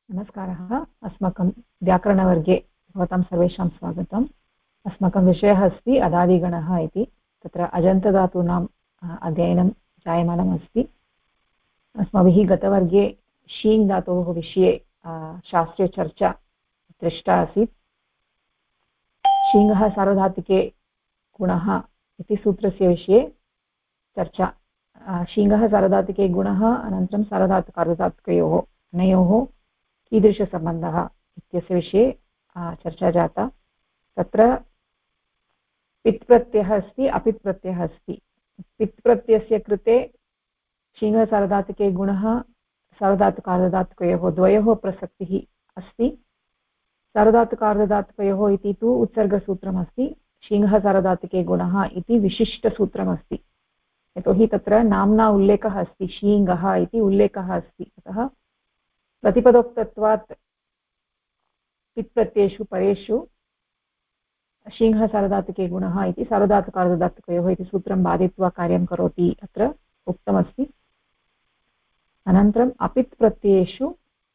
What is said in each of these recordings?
नमस्कारः। अस्माकं व्याकरणवर्गे भवतां सर्वेषां स्वागतम्। अस्माकं विषयः अस्ति अदादिगणः इति। तत्र अजन्तधातूनाम् अध्ययनं जायमानम् अस्ति। अस्माभिः गतवर्गे शीङ् धातोः विषये शास्त्रे चर्चा दृष्टा आसीत्। शीङ्गः सार्वधातुके गुणः इति सूत्रस्य विषये चर्चा। शीङ्गः सार्वधातुके गुणः, अनन्तरं सार्वधातुकार्धधातुकयोः अनयोः कीदृशसम्बन्धः इत्यस्य विषये चर्चा जाता। तत्र पित् प्रत्ययः अस्ति, अपित् प्रत्ययः अस्ति। पित् प्रत्ययस्य कृते शीङ्गः सार्वधातुके गुणः सार्वधातुकार्धधातुकयोः द्वयोः प्रसक्तिः अस्ति। सार्वधातुकार्धधातुकयोः इति तु उत्सर्गसूत्रमस्ति। शीङ्गः सार्वधातुके गुणः इति विशिष्टसूत्रमस्ति। यतोहि तत्र नाम्ना उल्लेखः अस्ति, शीङ्गः इति उल्लेखः अस्ति। अतः प्रतिपदोक्तत्वात् पित्प्रत्ययेषु परेषु शीङ्गः सार्वधातुके गुणः इति सार्वधातुकार्धधातुकयोः इति सूत्रं बाधित्वा कार्यं करोति अत्र उक्तमस्ति। अनन्तरम् अपित् प्रत्ययेषु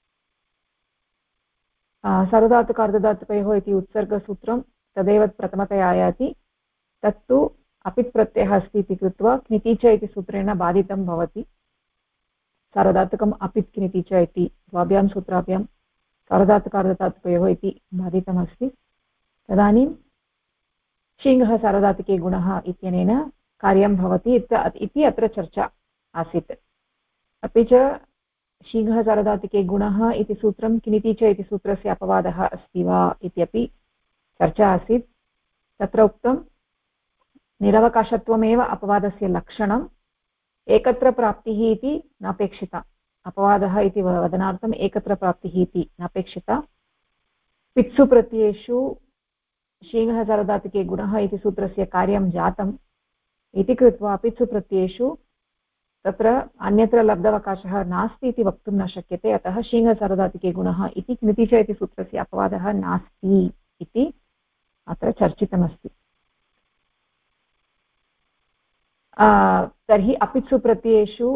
सार्वधातुकार्धधातुकयोः इति उत्सर्गसूत्रं तदेव प्रथमतया आयाति। तत्तु अपित् प्रत्ययः अस्ति इति कृत्वा क्निति च इति सूत्रेण बाधितं भवति। सार्वधातुकम् अपित् क्निति च इति द्वाभ्यां सूत्राभ्यां सार्वधातुकार्धधातुकयोः इति बाधितमस्ति। तदानीं शीङ्गः सार्वधातुके गुणः इत्यनेन कार्यं भवति इति अत्र चर्चा आसीत्। अपि च शीङ्गः सार्वधातुके गुणः इति सूत्रं क्निति च इति सूत्रस्य अपवादः अस्ति वा इत्यपि चर्चा आसीत्। तत्र उक्तं निरवकाशत्वमेव अपवादस्य लक्षणम्, एकत्र प्राप्तिः इति नापेक्षिता। अपवादः इति वदनार्थम् एकत्र प्राप्तिः इति नापेक्षिता। पित्सु प्रत्ययेषु शीङ्गः सार्वधातुके गुणः इति सूत्रस्य कार्यं जातम् इति कृत्वा पित्सु प्रत्ययेषु तत्र अन्यत्र लब्धावकाशः नास्ति इति वक्तुं न शक्यते। अतः शीङ्गः सार्वधातुके गुणः इति क्निति च इति सूत्रस्य अपवादः नास्ति इति अत्र चर्चितमस्ति। तर्हि अपित्सु प्रत्ययेषु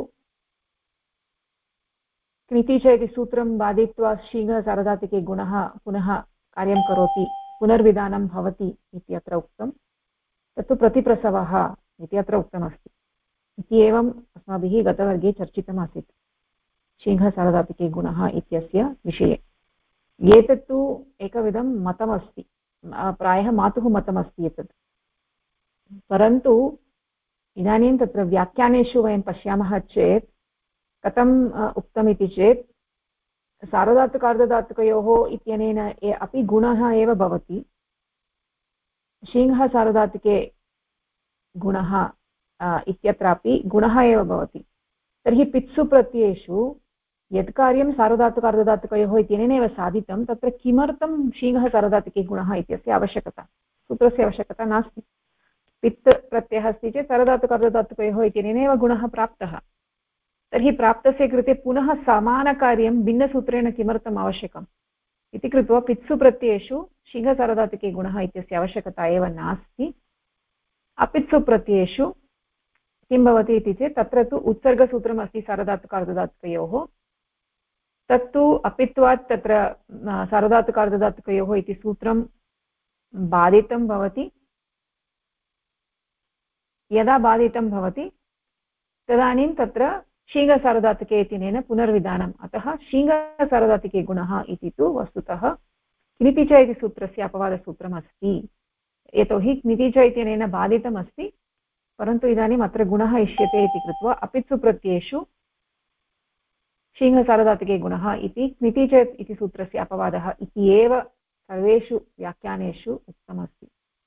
क्निति च इति सूत्रं बाधित्वा शीङ्गः सार्वधातुके गुणः पुनः कार्यं करोति, पुनर्विधानं भवति इति अत्र उक्तं। तत्तु प्रतिप्रसवः इति अत्र उक्तमस्ति। इति एवम् अस्माभिः गतवर्गे चर्चितमासीत् शीङ्गः सार्वधातुके गुणः इत्यस्य विषये। एतत्तु एकविधं मतमस्ति, प्रायः मातुः मतमस्ति एतत्। परन्तु इदानीं तत्र व्याख्यानेषु वयं पश्यामः चेत् कथम् उक्तमिति चेत् सार्वधातुकार्धधातुकयोः इत्यनेन अपि गुणः एव भवति। शीङ्गः सार्वधातुके गुणः इत्यत्रापि गुणः एव भवति। तर्हि पित्सु प्रत्ययेषु यत् कार्यं सार्वधातुकार्धधातुकयोः इत्यनेनैव साधितं, तत्र किमर्थं शीङ्गः सार्वधातुके गुणः इत्यस्य आवश्यकता, सूत्रस्य आवश्यकता नास्ति। पित् प्रत्ययः अस्ति चेत् सार्वधातुकार्धधातुकयोः इत्यनेनैव गुणः प्राप्तः। तर्हि प्राप्तस्य कृते पुनः समानकार्यं भिन्नसूत्रेण किमर्थम् आवश्यकम् इति कृत्वा पित्सु प्रत्ययेषु शीङ्गः सार्वधातुके गुणः इत्यस्य आवश्यकता एव नास्ति। अपित्सु प्रत्ययेषु किं भवति इति चेत् तत्र तु उत्सर्गसूत्रम् अस्ति सार्वधातुकार्धधातुकयोः। तत्तु अपित्वात् तत्र सार्वधातुकार्धधातुकयोः इति सूत्रं बाधितं भवति। यदा बाधितं भवति तदानीं तत्र शीङ्गः सार्वधातुके इत्यनेन पुनर्विधानम्। अतः शीङ्गः सार्वधातुके गुणः इति तु वस्तुतः क्निति च इति सूत्रस्य अपवादसूत्रमस्ति। यतोहि क्निति च इत्यनेन बाधितमस्ति, परन्तु इदानीम् अत्र गुणः इष्यते इति कृत्वा अपित्सु प्रत्ययेषु शीङ्गः सार्वधातुके गुणः इति क्निति च इति सूत्रस्य अपवादः इति एव सर्वेषु व्याख्यानेषु उक्तमस्ति।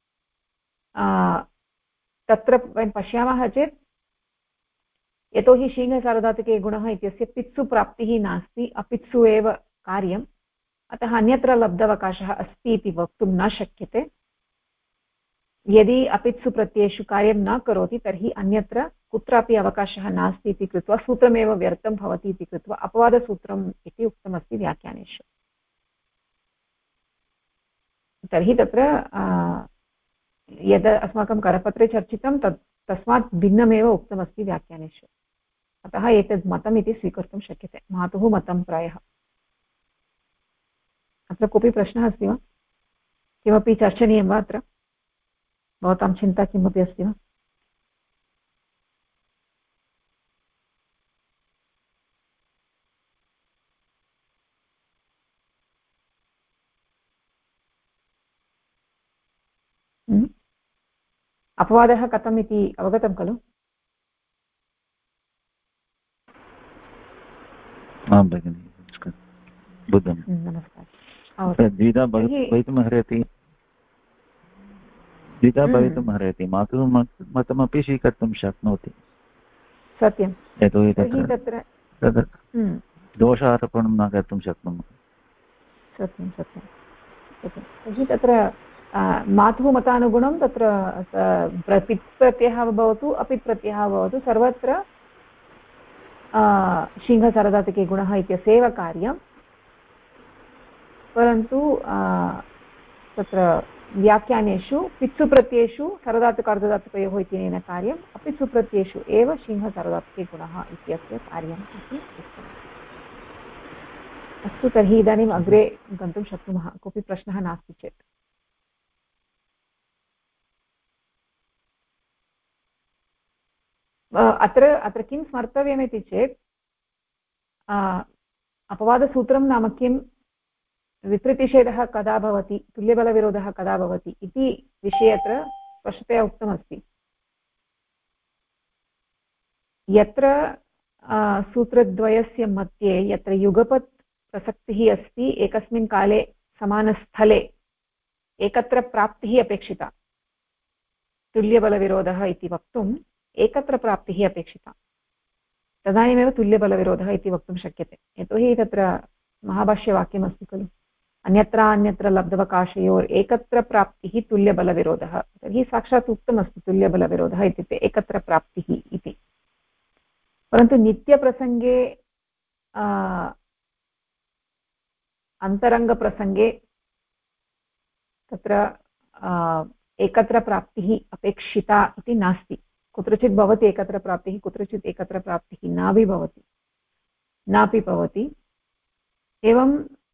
तत्र वयं पश्यामः चेत् यतोहि शीङ्गः सार्वधातुके गुणः इत्यस्य पित्सु प्राप्तिः नास्ति, अपित्सु एव कार्यम्, अतः अन्यत्र लब्धावकाशः अस्ति इति वक्तुं न शक्यते। यदि अपित्सु प्रत्ययेषु कार्यं न करोति तर्हि अन्यत्र कुत्रापि अवकाशः नास्ति इति कृत्वा सूत्रमेव व्यर्थं भवति इति कृत्वा अपवादसूत्रम् इति उक्तमस्ति व्याख्यानेषु। तर्हि तत्र यद् अस्माकं करपत्रे चर्चितं तस्मात् भिन्नमेव उक्तमस्ति व्याख्यानेषु। अतः एतद् मतम् इति स्वीकर्तुं शक्यते, मातुः मतं प्रायः। अत्र कोऽपि प्रश्नः अस्ति वा? किमपि चर्चनीयं वा? अत्र भवतां चिन्ता किमपि अस्ति वा? अपवादः कथम् इति अवगतं खलु? आं भगिनि बुद्धं। नमस्कारः। द्विधा भवितुमर्हति, द्विधा भवितुमर्हति। मातुः मतमपि स्वीकर्तुं शक्नोति। सत्यं। यतोहि तत्र दोषारोपणं न कर्तुं शक्नुमः। सत्यं सत्यं सत्यं। तर्हि तत्र मातुः मतानुगुणं तत्र पित् प्रत्ययः भवतु अपित् प्रत्ययः भवतु, सर्वत्र सिंहसारधातुके गुणः इत्यस्यैव कार्यं। परन्तु तत्र व्याख्यानेषु पित्सु प्रत्ययेषु सार्वधातुकार्धधातुकयोः इत्यनेन कार्यम्, अपित्सु प्रत्ययेषु एव सिंहसारधातुके गुणः इत्यस्य कार्यम् इति उक्तम्। अस्तु, तर्हि इदानीम् अग्रे गन्तुं शक्नुमः, कोऽपि प्रश्नः नास्ति चेत्। अत्र किं स्मर्तव्यमिति चेत् अपवादसूत्रं नाम किं, विपरीतनिषेधः कदा भवति, तुल्यबलविरोधः कदा भवति इति विषये अत्र स्पष्टतया उक्तमस्ति। यत्र सूत्रद्वयस्य मध्ये यत्र युगपत् प्रसक्तिः अस्ति, एकस्मिन् काले समानस्थले एकत्र प्राप्तिः अपेक्षिता, तुल्यबलविरोधः इति वक्तुम् एकत्र प्राप्तिः अपेक्षिता, तदानीमेव तुल्यबलविरोधः इति वक्तुं शक्यते। यतोहि तत्र महाभाष्यवाक्यमस्ति खलु, अन्यत्र अन्यत्र लब्धवकाशयोर् एकत्र प्राप्तिः तुल्यबलविरोधः। तर्हि साक्षात् उक्तमस्ति तुल्यबलविरोधः इत्युक्ते एकत्र प्राप्तिः इति। परन्तु नित्यप्रसङ्गे अन्तरङ्गप्रसङ्गे तत्र एकत्र प्राप्तिः अपेक्षिता इति नास्ति। कुत्रचित् भवति एकत्र प्राप्तिः, कुत्रचित् एकत्र प्राप्तिः नापि भवति। एवं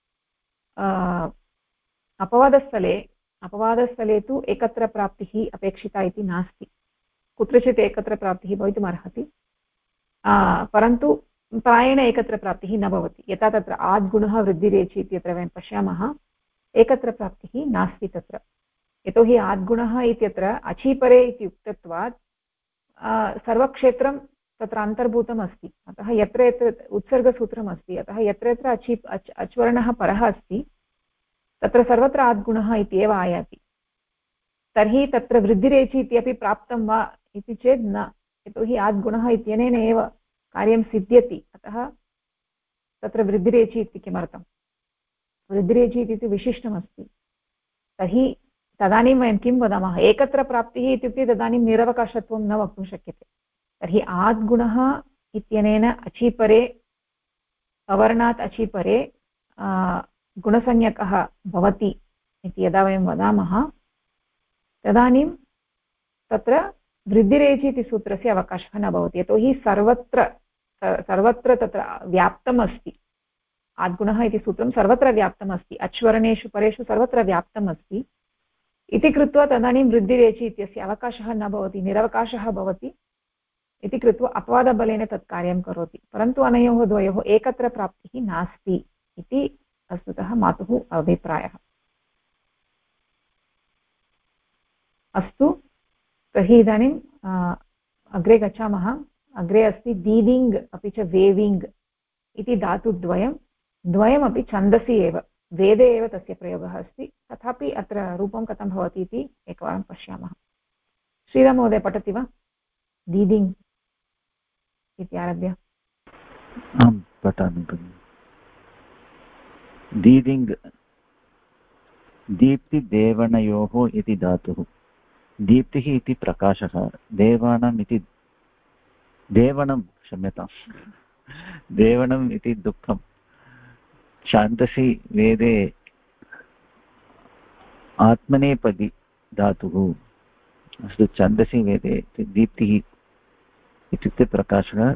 अपवादस्थले तु एकत्र प्राप्तिः अपेक्षिता इति नास्ति, कुत्रचित् एकत्र प्राप्तिः भवितुमर्हति, परन्तु प्रायेण एकत्र प्राप्तिः न भवति। यथा तत्र आद्गुणः वृद्धिरेचि इत्यत्र वयं पश्यामः, एकत्र प्राप्तिः नास्ति तत्र, यतोहि आद्गुणः इत्यत्र अचीपरे इति उक्तत्वात् सर्वक्षेत्रं तत्र अन्तर्भूतम् अस्ति। अतः यत्र यत्र उत्सर्गसूत्रम् अस्ति, अतः यत्र यत्र अच्वर्णः परः अस्ति तत्र सर्वत्र आद्गुणः इत्येव आयाति। तर्हि तत्र वृद्धिरेचि इत्यपि प्राप्तं वा इति चेत् न, यतोहि आद्गुणः इत्यनेन एव कार्यं सिद्ध्यति। अतः तत्र वृद्धिरेचि इति किमर्थं, वृद्धिरेचि इति विशिष्टमस्ति। तर्हि तदानीं वयं किं वदामः, एकत्र प्राप्तिः इत्युक्ते तदानीं निरवकाशत्वं न वक्तुं शक्यते। तर्हि आद्गुणः इत्यनेन अचीपरे, अवर्णात् अचीपरे गुणसंज्ञकः भवति इति यदा वयं वदामः, तदानीं तत्र वृद्धिरेचि इति सूत्रस्य अवकाशः न भवति, यतोहि सर्वत्र तत्र व्याप्तम् अस्ति। आद्गुणः इति सूत्रं सर्वत्र व्याप्तम् अस्ति, अच्वर्णेषु परेषु सर्वत्र व्याप्तम् अस्ति इति कृत्वा तदानीं वृद्धिरेचि इत्यस्य अवकाशः न भवति, निरवकाशः भवति इति कृत्वा अपवादबलेन तत् कार्यं करोति। परन्तु अनयोः द्वयोः एकत्र प्राप्तिः नास्ति इति वस्तुतः मातुः अभिप्रायः। अस्तु, तर्हि इदानीम् अग्रे गच्छामः। अग्रे अस्ति दीदिङ्ग् अपि च वेविङ्ग् इति द्वयमपि छन्दसि एव, वेदे एव तस्य प्रयोगः अस्ति। तथापि अत्र रूपं कथं भवति इति एकवारं पश्यामः। श्रीराममहोदय पठति वा? दीदिङ्ग् इति आरभ्य। आं पठामि भगिनि। दीदिङ्ग् दीप्तिदेवनयोः इति धातुः। दीप्तिः इति प्रकाशः, देवानम् इति देवनम् इति दुःखं। छान्दसि वेदे आत्मनेपदी धातुः। अस्तु, छन्दसि वेदे दीप्तिः इत्युक्ते प्रकाशः,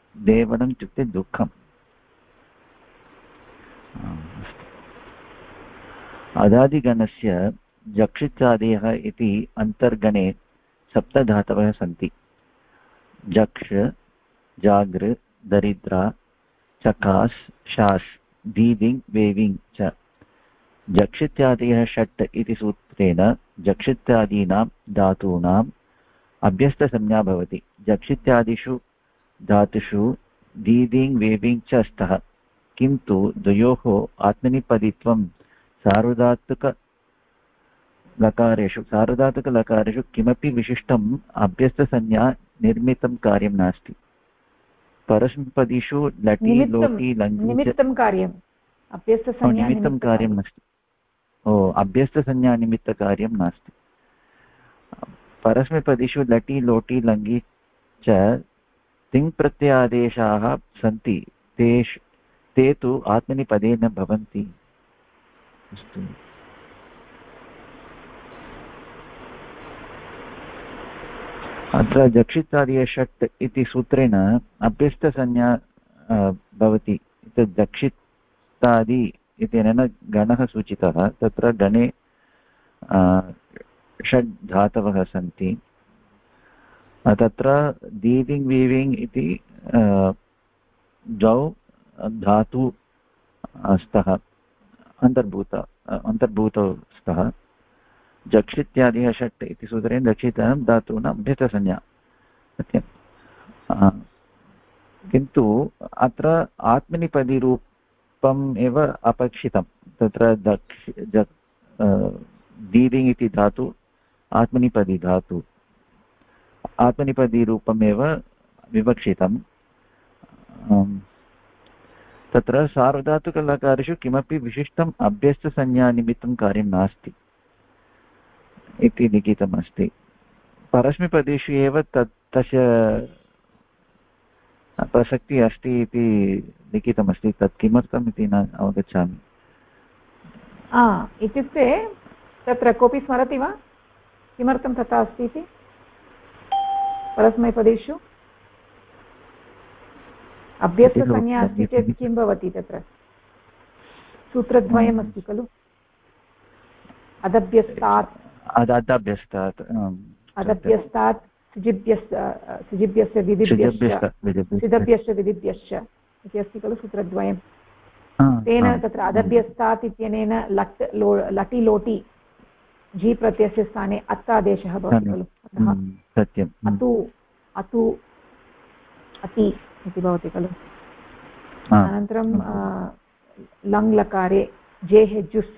देवनम् इत्युक्ते दुःखम्। अदादिगणस्य जक्षित्यादयः इति अन्तर्गणे सप्तधातवः सन्ति। जक्ष, जागृ, दरिद्रा, चकास्, शास्, दीदिङ्, वेविङ् च। जक्षित्यादयः षट् इति सूत्रेण जक्षित्यादीनां धातूनाम् अभ्यस्तसंज्ञा भवति। जक्षित्यादिषु धातुषु दीदिङ् वेविङ् च स्तः, किन्तु द्वयोः आत्मनेपदित्वं सार्वधातुकलकारेषु किमपि विशिष्टम् अभ्यस्तसंज्ञा निर्मितं कार्यं नास्ति। परस्मैपदीषु लटि लोटि लङ्घि निमित्तं कार्यं नास्ति। अभ्यस्तसंज्ञानिमित्तकार्यं नास्ति। परस्मैपदीषु लटि लोटि लङ्घि च तिङ्प्रत्ययादेशाः सन्ति, ते तु आत्मनेपदे न भवन्ति। अस्तु, अत्र जक्षितादय षट् इति सूत्रेण अभ्यस्तसंज्ञा भवति। जक्षितादि इत्यनेन गणः सूचितः। तत्र गणे षड् धातवः सन्ति। तत्र दीदिङ् वीविङ् इति द्वौ धातु स्तः, अन्तर्भूतौ स्तः। जक्षित्यादयः षट् इति सूत्रेण जक्षितानां धातूनां अभ्यस्तसंज्ञा सत्यं, किन्तु अत्र आत्मनेपदीरूपम् एव अपेक्षितं। तत्र दीदिङ् इति धातु आत्मनेपदी धातु, आत्मनेपदीरूपमेव विवक्षितं। तत्र सार्वधातुकलकारेषु किमपि विशिष्टम् अभ्यस्तसंज्ञानिमित्तं कार्यं नास्ति इति लिखितमस्ति। परस्मैपदेषु एव तस्य प्रसक्तिः अस्ति इति लिखितमस्ति। तत् किमर्थम् इति न अवगच्छामि। इत्युक्ते तत्र कोऽपि स्मरति वा किमर्थं तथा अस्ति इति? परस्मैपदेषु अभ्यस्तसंज्ञा अस्ति चेत् किं भवति? तत्र सूत्रद्वयम् अस्ति खलु, अदभ्यस्तात् सिजिभ्यस्य विधिभ्यश्च विधिभ्यश्च इति अस्ति खलु सूत्रद्वयं। तेन तत्र अदभ्यस्तात् इत्यनेन लटि लोटि झि प्रत्ययस्य स्थाने अत् आदेशः भवति खलु। अतः अतु अतु अति इति भवति खलु। अनन्तरं लङ् लकारे जेः जुस्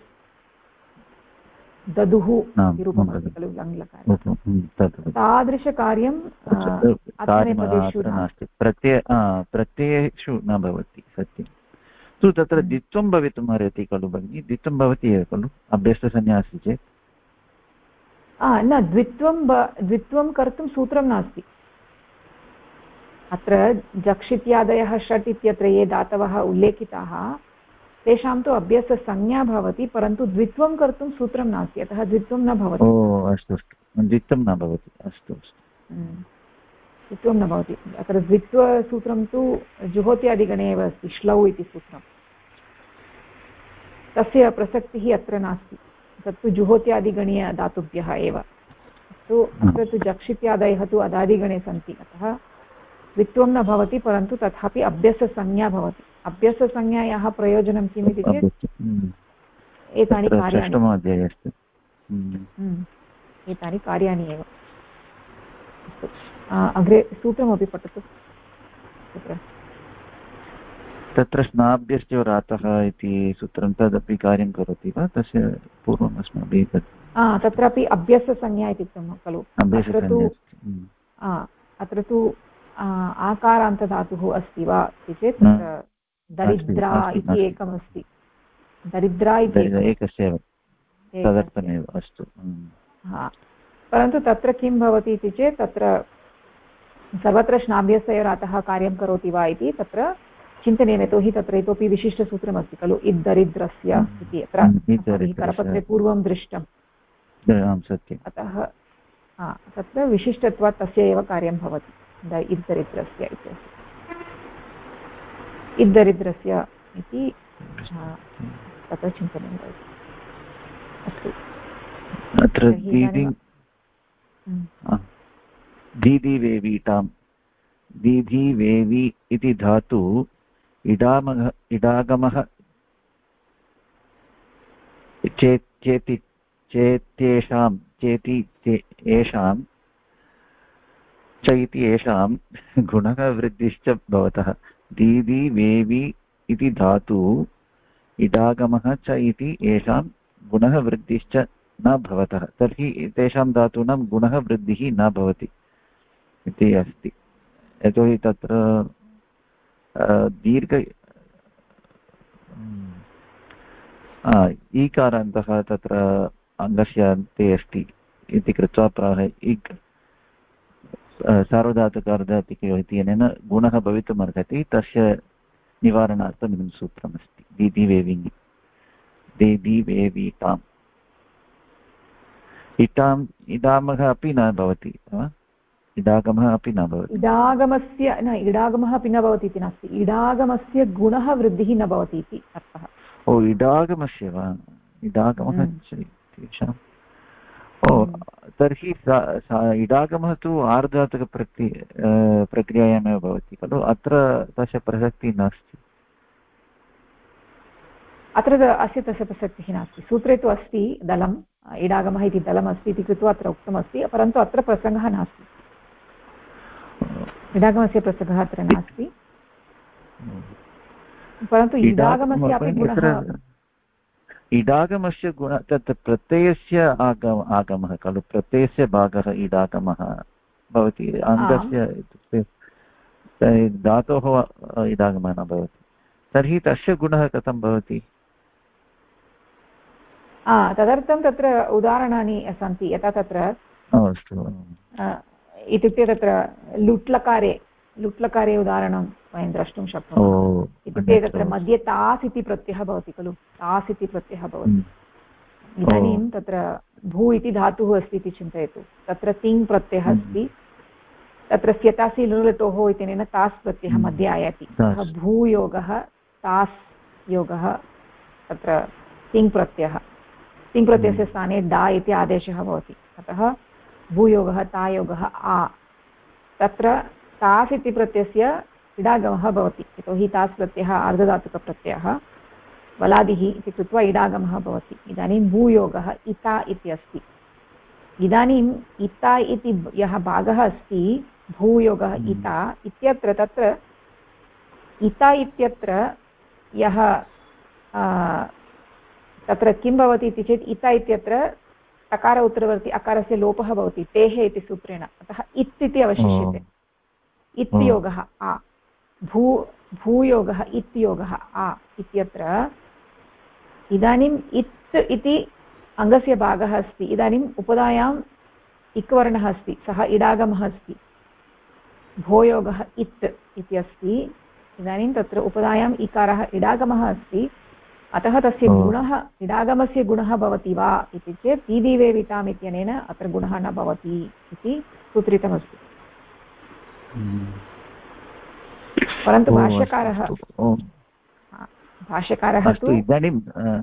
ददुः इति रूपम् अस्ति खलु लङ् लकारे। तादृशकार्यं नास्ति, प्रत्ययेषु न भवति। सत्यं तु तत्र द्वित्वं भवितुम् अर्हति खलु भगिनि? द्वित्वं भवति एव खलु अभ्यस्तसंज्ञा अस्ति चेत्? न, द्वित्वं कर्तुं सूत्रं नास्ति। अत्र जक्षित्यादयः षट् इत्यत्र ये धातवः उल्लेखिताः तेषां तु अभ्यस्तसंज्ञा भवति, परन्तु द्वित्वं कर्तुं सूत्रं नास्ति, अतः द्वित्वं न भवति। अस्तु अस्तु, द्वित्वं न भवति। अस्तु अस्तु, द्वित्वं न भवति। अत्र द्वित्वसूत्रं तु जुहोत्यादिगणे एव अस्ति, श्लौ इति सूत्रं। तस्य प्रसक्तिः अत्र नास्ति, तत्तु जुहोत्यादिगणीयधातुभ्यः एव। अत्र तु जक्षित्यादयः तु अदादिगणे सन्ति, अतः द्वित्वं न भवति, परन्तु तथापि अभ्यस्तसंज्ञा भवति। अभ्यस्तसंज्ञायाः प्रयोजनं किम् इति चेत् एतानि कार्याणि, एतानि कार्याणि एव। अग्रे सूत्रमपि पठतु। तत्र स्नाभ्यश्च रातः इति सूत्रं तदपि कार्यं करोति वा? तस्य पूर्वम् अस्माभिः तत्रापि अभ्यस्तसंज्ञा इति उक्तं खलु। अत्र तु आकारान्तधातुः अस्ति वा इति चेत् दरिद्रा इति एकमस्ति। दरिद्रा इति एकस्यैव तदर्थमेव। अस्तु, परन्तु तत्र किं भवति इति चेत् तत्र सर्वत्र श्नाभ्यस्तयोरातः कार्यं करोति वा इति तत्र चिन्तनीयम्। यतोहि तत्र इतोपि विशिष्टसूत्रमस्ति खलु, इद्दरिद्रस्य इति। अत्र करपत्रे पूर्वं दृष्टम्। अतः तत्र विशिष्टत्वात् तस्य एव कार्यं भवति, इद्दरिद्रस्य इति। इद्दरिद्रस्य इति तत्र चिन्तनीयं भवति। अस्तु अत्र दीदिवेवीटां दीधिवेवी इति धातु इडागमः चेति चेत्येषां चेति येषां च इति येषां गुणः वृद्धिश्च भवतः दीदि वेवि इति धातु इडागमः च इति येषां गुणः वृद्धिश्च न भवतः तर्हि तेषां धातूनां गुणः वृद्धिः न भवति इति अस्ति यतोहि तत्र दीर्घ ईकारान्तः तत्र अङ्गस्य अन्ते अस्ति इति कृत्वा प्रायः इक् सार्वधातुकार्धातिकयोः इत्यनेन गुणः भवितुमर्हति तस्य निवारणार्थम् इदं सूत्रमस्ति दीदिवेविङ् दीदिवेवीताम् इटाम् इडामः अपि न भवति इडागमः अपि न भवति इडागमः अपि न भवति इति नास्ति इडागमस्य गुणः वृद्धिः न भवति इति अर्थः ओ इडागमस्य वा इडागमः तेषाम् ओ तर्हि इडागमः तु प्रक्रियायामेव भवति खलु अत्र तस्य प्रसक्तिः नास्ति अत्र तस्य प्रसक्तिः नास्ति सूत्रे तु अस्ति दलम् इडागमः इति दलमस्ति इति कृत्वा अत्र उक्तमस्ति परन्तु अत्र प्रसङ्गः नास्ति इडागमस्य प्रसङ्गः अत्र नास्ति परन्तु इडागमस्य अपि गुणः इडागमस्य गुण तत् प्रत्ययस्य आगमः खलु प्रत्ययस्य भागः इडागमः भवति अङ्गस्य इत्युक्ते धातोः इडागमः न भवति तर्हि तस्य गुणः कथं भवति तदर्थं तत्र उदाहरणानि सन्ति यथा तत्र अस्तु इत्युक्ते तत्र लुट्लकारे उदाहरणं वयं द्रष्टुं शक्नुमः इत्युक्ते तत्र मध्ये तास् इति प्रत्ययः भवति खलु तास् इति प्रत्ययः भवति इदानीं तत्र भू इति धातुः अस्ति इति चिन्तयतु तत्र तिङ् प्रत्ययः अस्ति तत्र स्यतासि लुलटोः इत्यनेन तास् प्रत्ययः मध्ये आयाति अतः भूयोगः तास् योगः तत्र तिङ् प्रत्ययस्य स्थाने डा इति आदेशः भवति अतः भूयोगः तायोगः आ तत्र तास् इति प्रत्ययस्य इडागमः भवति यतोहि तास् प्रत्ययः अर्धधातुकप्रत्ययः बलादिः इति कृत्वा इडागमः भवति इदानीं भूयोगः इता इति अस्ति इदानीम् इता इति यः भागः अस्ति भूयोगः इता इत्यत्र तत्र इता इत्यत्र यः तत्र किं भवति इति चेत् इता इत्यत्र टकार उत्तरवर्ति अकारस्य लोपः भवति तेः इति सूत्रेण अतः इत् इति अवशिष्यते इत्योगः आ भूयोगः इत्योगः आ इत्यत्र इदानीम् इत् इति अङ्गस्य भागः अस्ति इदानीम् उपधायाम् इक्वर्णः अस्ति सः इडागमः अस्ति भोयोगः इत् इति अस्ति इदानीं तत्र उपधायाम् इकारः इडागमः अस्ति अतः तस्य गुणः इडागमस्य गुणः भवति वा इति चेत् दीदिवेविताम् इत्यनेन अत्र गुणः न भवति इति सूत्रितमस्ति परन्तु भाष्यकारः तु इदानीं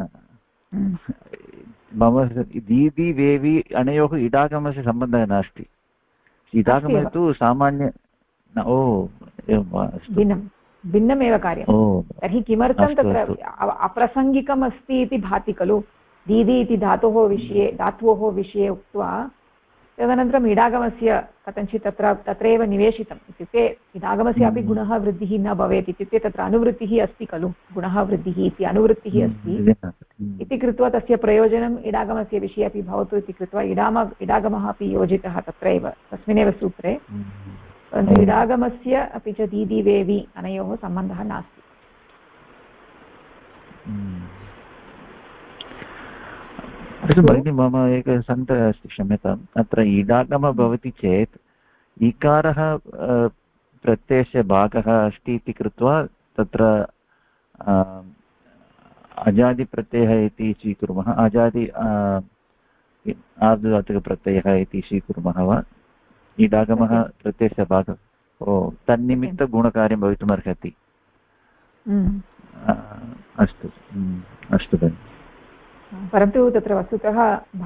मम दीदिवेवि अनयोः इडागमस्य सम्बन्धः नास्ति इडागमे तु सामान्य एवं वा भिन्नमेव कार्यं तर्हि किमर्थं तत्र अप्रासङ्गिकम् अस्ति इति भाति खलु दीदि इति धातोः विषये उक्त्वा तदनन्तरम् इडागमस्य कथञ्चित् तत्रैव निवेशितम् इत्युक्ते इडागमस्य अपि गुणः वृद्धिः न भवेत् इत्युक्ते तत्र अनुवृत्तिः अस्ति खलु गुणः वृद्धिः इति अनुवृत्तिः अस्ति इति कृत्वा तस्य प्रयोजनम् इडागमस्य विषये अपि भवतु इति कृत्वा इडागमः अपि योजितः तत्रैव तस्मिन्नेव सूत्रे परन्तु इडागमस्य अपि च दीदिवेवि अनयोः सम्बन्धः नास्ति अस्तु भगिनि मम एकः सन्देहः अस्ति क्षम्यताम् अत्र इडागमः भवति चेत् इकारः प्रत्ययस्य भागः अस्ति इति कृत्वा तत्र अजादिप्रत्ययः इति स्वीकुर्मः आर्धधातुकप्रत्ययः इति स्वीकुर्मः वा इडागमः प्रत्ययस्य भागः तन्निमित्तगुणकार्यं भवितुमर्हति अस्तु भगिनि परन्तु तत्र वस्तुतः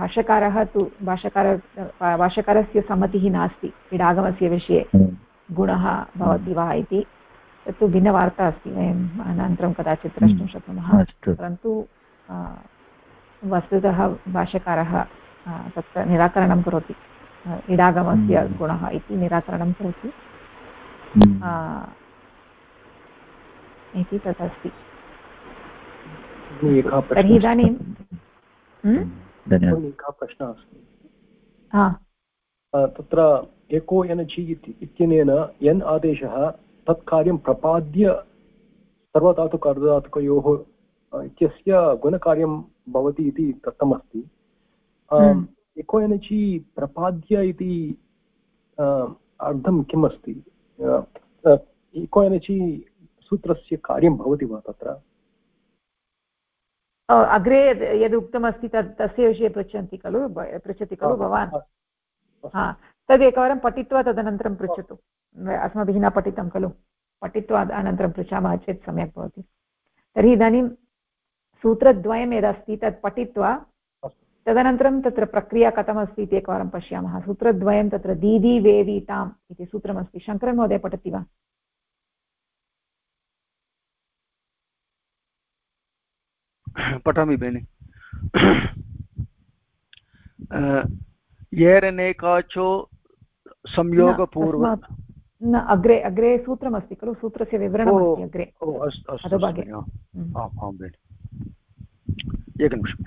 भाष्यकारस्य सम्मतिः नास्ति इडागमस्य विषये गुणः भवति वा इति। तत्तु भिन्नवार्ता अस्ति, वयम् अनन्तरं कदाचित् द्रष्टुं शक्नुमः। परन्तु वस्तुतः भाष्यकारः तत्र निराकरणं करोति, इडागमस्य गुणः इति निराकरणं करोति इति तत् अस्ति। तर्हि इदानीं एकः प्रश्नः अस्ति। तत्र एको यनचि इत्यनेन यन् आदेशः तत् कार्यं प्रपाद्य सर्वधातुक अर्धधातुकयोः इत्यस्य गुणकार्यं भवति इति दत्तमस्ति। एको यनचि प्रपाद्य इति अर्थं किम् अस्ति? एको यनचि सूत्रस्य कार्यं भवति वा तत्र? अग्रे यद् उक्तमस्ति तस्य विषये पृच्छति खलु भवान्? तद् एकवारं पठित्वा तदनन्तरं पृच्छतु। अस्माभिः न पठितं खलु, पठित्वा अनन्तरं पृच्छामः चेत् सम्यक् भवति। तर्हि इदानीं सूत्रद्वयं यदस्ति तत् पठित्वा तदनन्तरं तत्र प्रक्रिया कथमस्ति इति एकवारं पश्यामः। सूत्रद्वयं तत्र दीदी वेवीटाम् इति सूत्रमस्ति। शङ्करन् महोदय पठति वा? पठामि भगिनि। येरनेकाचो संयोगपूर्व न, अग्रे सूत्रमस्ति खलु, सूत्रस्य विवरणमस्ति अग्रे अधोभागे। एकनिमिषम्।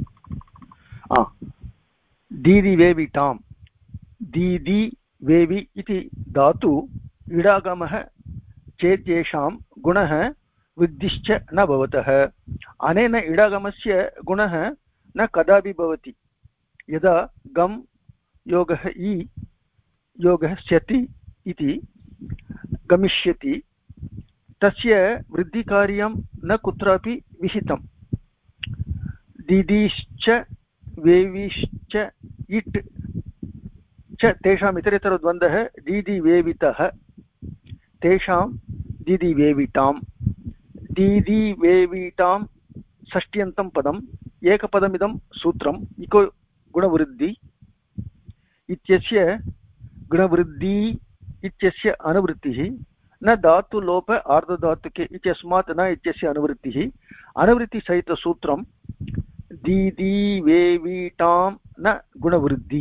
दीदि वेविटां, दीदि वेवि इति धातु इडागमः चेत् येषां गुणः वृद्धिश्च न भवतः। अनेन इडागमस्य गुणः न कदापि भवति। यदा गम् योगः इ योगः स्यति इति गमिष्यति तस्य वृद्धिकार्यं न कुत्रापि विहितं। दीदीश्च वेविश्च इट् च तेषाम् इतरेतरद्वन्द्वः दीदि वेवितः, तेषां दीदि वेविटां, दीदि वेविटां षष्ट्यन्तं पदम् एकपदमिदं सूत्रम् इको गुणवृद्धि इत्यस्य गुणवृद्धि इत्यस्य अनुवृत्तिः न धातुलोप आर्धधातुके इत्यस्मात् न इत्यस्य अनुवृत्तिः अनुवृत्तिसहितसूत्रं दीदि वेवीटां न गुणवृद्धि।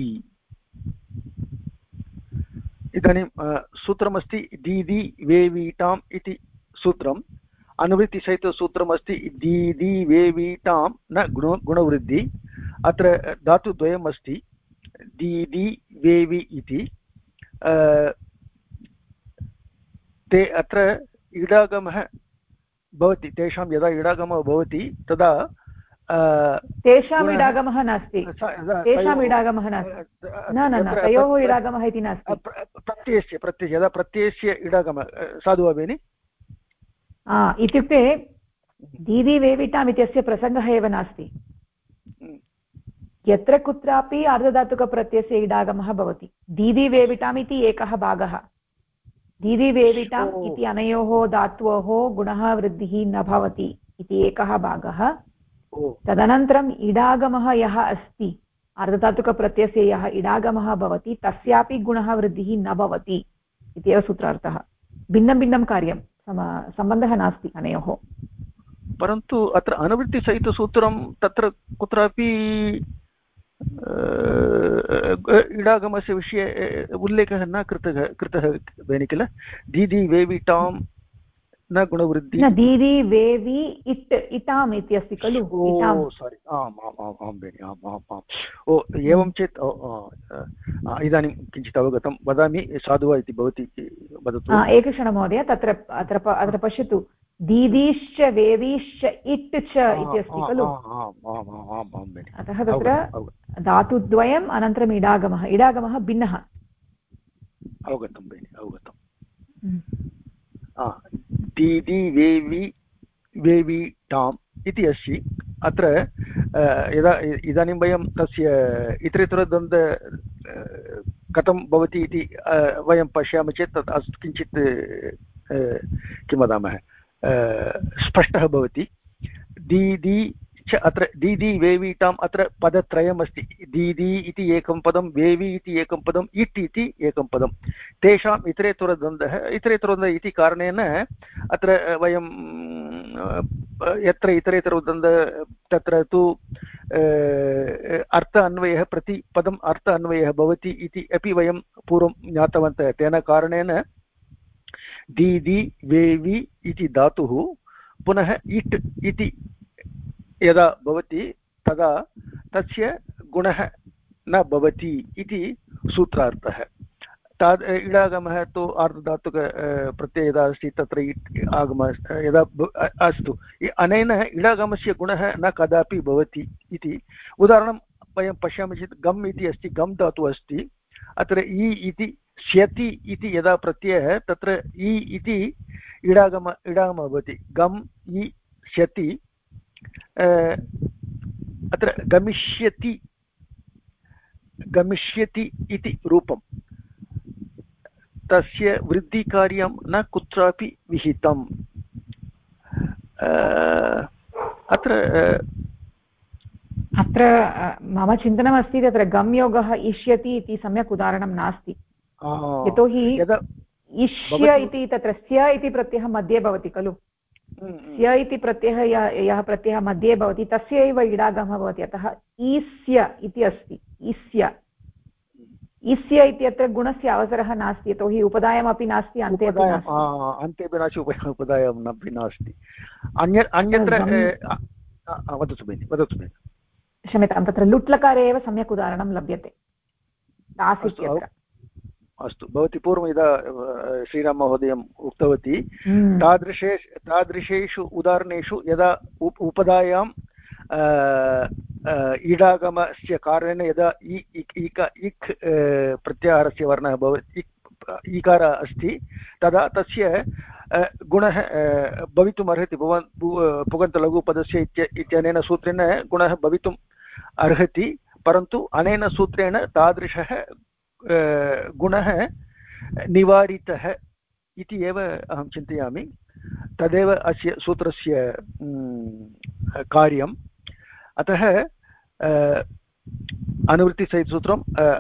इदानीं सूत्रमस्ति दीदि वेवीटाम् इति सूत्रम्, अनुवृत्तिसहितसूत्रमस्ति दीदि वेवीटां न गुणवृद्धि। अत्र धातुद्वयम् अस्ति, दीदि वेवि इति। ते अत्र इडागमः भवति, तेषां यदा इडागमः भवति तदा तेषाम् इडागमः नास्ति, तेषाम् इडागमः नास्ति, न तयोः इडागमः इति नास्ति। प्रत्ययस्य यदा प्रत्ययस्य इडागमः साधु वा भगिनि? इत्युक्ते दीदि वेविटाम् इत्यस्य प्रसङ्गः एव नास्ति। यत्र कुत्रापि अर्धधातुकप्रत्ययस्य इडागमः भवति। दीदि वेविटाम् इति एकः भागः, दीदि वेविटाम् इति अनयोः धात्वोः गुणः वृद्धिः न भवति इति एकः भागः। तदनन्तरम् इडागमः यः अस्ति, अर्धधातुकप्रत्ययस्य यः इडागमः भवति तस्यापि गुणः वृद्धिः न भवति इत्येव सूत्रार्थः। भिन्नं भिन्नं कार्यं, सम्बन्धः नास्ति अनयोः। परन्तु अत्र अनुवृत्तिसहितसूत्रं तत्र कुत्रापि इडागमस्य विषये उल्लेखः न कृतः भगिनि किल? दीदि वेविटां न गुणवृद्धि, न दीदि वेवि इट् इटाम् इति अस्ति खलु। सारी, आम् आम् आम् आम् भगिनि, आम् आम् आम्। ओ एवं चेत् इदानीं किञ्चित् अवगतं। वदामि साधु वा इति भवती वदतु। एकक्षणं महोदय, अत्र पश्यतु, दीदीश्च वेवीश्च इट् च इति अस्ति खलु। अतः तत्र धातुद्वयम् अनन्तरम् इडागमः भिन्नः। अवगतं भगिनि, अवगतं। दीदि वेवि वेविटाम् इति अस्ति। अत्र यदा इदानीं वयं तस्य इतरेतरद्वन्द्व कथं भवति इति वयं पश्यामः चेत् तत् किञ्चित् किं वदामः स्पष्टः भवति। दीदि अत्र दीदी वेवीटाम् अत्र पदत्रयमस्ति दीदी इति एकं पदं वेवी इति एकं पदम् इट् इति एकं पदं तेषाम् इतरेतरद्वन्द्वः इति कारणेन अत्र वयं यत्र इतरेतरद्वन्द्वः तत्र तु अर्थ अन्वयः प्रति पदम् अर्थ अन्वयः भवति इति अपि वयं पूर्वं ज्ञातवन्तः तेन कारणेन दीदी वेवी इति धातुः पुनः इट् इति यदा भवति तदा तस्य गुणः न भवति इति सूत्रार्थः इडागमः तु आर्धधातुक प्रत्ययः यदा अस्ति तत्र इट् आगमः यदा अस्तु अनेन इडागमस्य गुणः न कदापि भवति इति उदाहरणं वयं पश्यामः चेत् गम् इति अस्ति गम् धातुः अस्ति अत्र इ इति श्यति इति यदा प्रत्ययः तत्र इ इति इडागमः भवति गम् इ श्यति अत्र गमिष्यति इति रूपं तस्य वृद्धिकार्यं न कुत्रापि विहितम् अत्र मम चिन्तनमस्ति तत्र गम्योगः इष्यति इति सम्यक् उदाहरणं नास्ति यतोहि इष्य इति तत्र स्य इति प्रत्ययः मध्ये भवति खलु स्य इति प्रत्ययः यः प्रत्ययः मध्ये भवति तस्य एव इडागमः भवति अतः ईस्य इति अस्ति ईस्य इत्यत्र गुणस्य अवसरः नास्ति यतोहि उपदायमपि नास्ति अन्ते उपदायमपि नास्ति अन्यत्र वदतु भगिनि क्षम्यतां तत्र लुट्लकारे एव सम्यक् उदाहरणं लभ्यते तास् इत्यत्र अस्तु भवती पूर्वं यदा श्रीराममहोदयम् उक्तवती तादृशेषु उदाहरणेषु यदा उपधायां ईडागमस्य कारणेन यदा इक् प्रत्याहारस्य वर्णः भवति ईकारः अस्ति तदा तस्य गुणः भवितुमर्हति पुगन्तलघुपदस्य इत्यनेन सूत्रेण गुणः भवितुम् अर्हति परन्तु अनेन सूत्रेण तादृशः गुणः निवारितः इति एव अहं चिन्तयामि तदेव अस्य सूत्रस्य कार्यम् अतः अनुवृत्तिसहितसूत्रं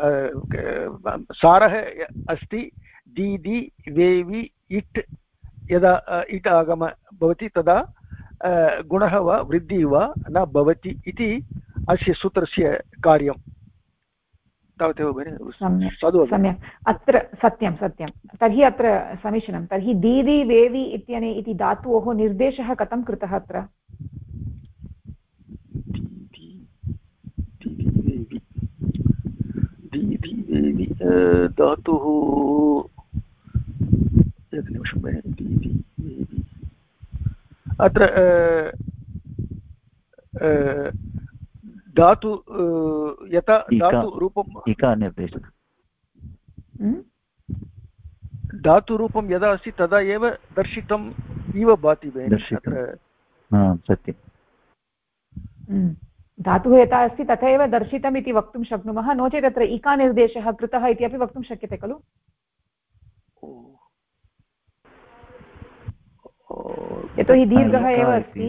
सारः अस्ति दीदी वेवि इट् यदा इट् आगम भवति तदा गुणः वा वृद्धिः वा न भवति इति अस्य सूत्रस्य कार्यं तावदेव भगिनि सम्यक् अत्र सत्यं तर्हि अत्र समीचीनं तर्हि दीदी वेवि इत्यने इति धातोः निर्देशः कथं कृतः अत्र धातुः एकनिमिषं भगिनि अत्र धातु यथा धातुरूपम् इकारनिर्देशः धातुरूपं यदा अस्ति तदा एव दर्शितम् इव भाति सत्यं धातुः यथा अस्ति तथा एव दर्शितम् इति वक्तुं शक्नुमः नो चेत् अत्र इकानिर्देशः कृतः इति अपि वक्तुं शक्यते खलु यतोहि दीर्घः एव अस्ति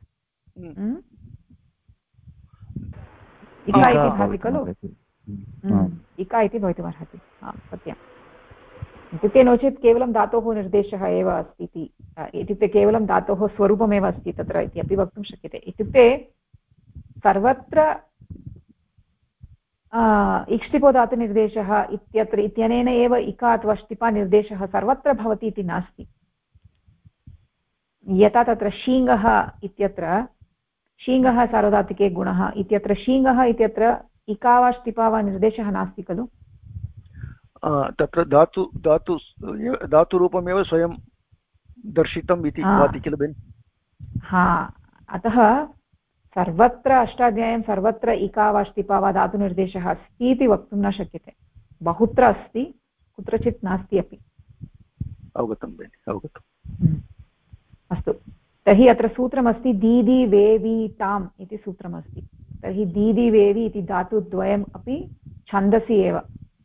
इका इति भाति खलु इका इति भवितुमर्हति सत्यम् इत्युक्ते नो चेत् केवलं धातोः निर्देशः एव अस्ति इत्युक्ते केवलं धातोः स्वरूपमेव अस्ति तत्र इति अपि वक्तुं शक्यते इत्युक्ते सर्वत्र इक्ष्टिपोधातुनिर्देशः इत्यत्र इत्यनेन एव इका अथवा ष्टिपा निर्देशः सर्वत्र भवति इति नास्ति यथा तत्र शीङ्गः इत्यत्र शीङ्गः सार्वधातुके गुणः इत्यत्र शीङ्गः इत्यत्र इका वा ष्टिपा वा निर्देशः नास्ति खलु तत्र धातुरूपमेव स्वयं दर्शितम् इति भाति किल भगिनि अतः सर्वत्र अष्टाध्यायीं सर्वत्र इका वा ष्टिपा वा धातुनिर्देशः अस्ति इति वक्तुं न शक्यते बहुत्र अस्ति कुत्रचित् नास्ति अपि अवगतं भगिनि अवगतम् अस्तु तर्हि अत्र सूत्रमस्ति दीदि वेवि टाम् इति सूत्रमस्ति तर्हि दीदि वेवि इति धातुद्वयम् अपि छन्दसि एव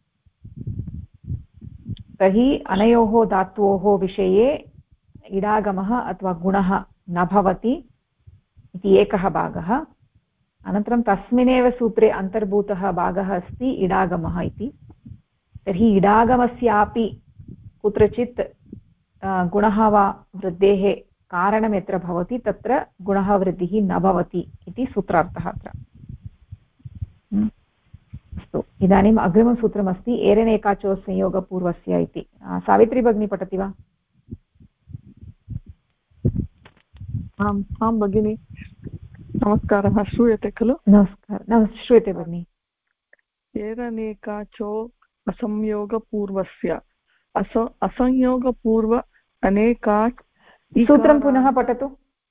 तर्हि अनयोः धातोः विषये इडागमः अथवा गुणः न भवति इति एकः भागः। अनन्तरं तस्मिन्नेव सूत्रे अन्तर्भूतः भागः अस्ति इडागमः इति। तर्हि इडागमस्यापि कुत्रचित् गुणः वा वृद्धेः कारणं यत्र भवति तत्र गुणः वृद्धिः न भवति इति सूत्रार्थः अत्र। अस्तु, इदानीम् अग्रिमं सूत्रमस्ति एरनेकाचो संयोगपूर्वस्य इति। सावित्री भगिनी पठति वा? आम् आं भगिनि, नमस्कारः। श्रूयते खलु? नमस्कारः, श्रूयते भगिनि। एरनेकाचो असंयोगपूर्वस्य असंयोगपूर्व अनेकाच् सूत्रं पुनः पठतु।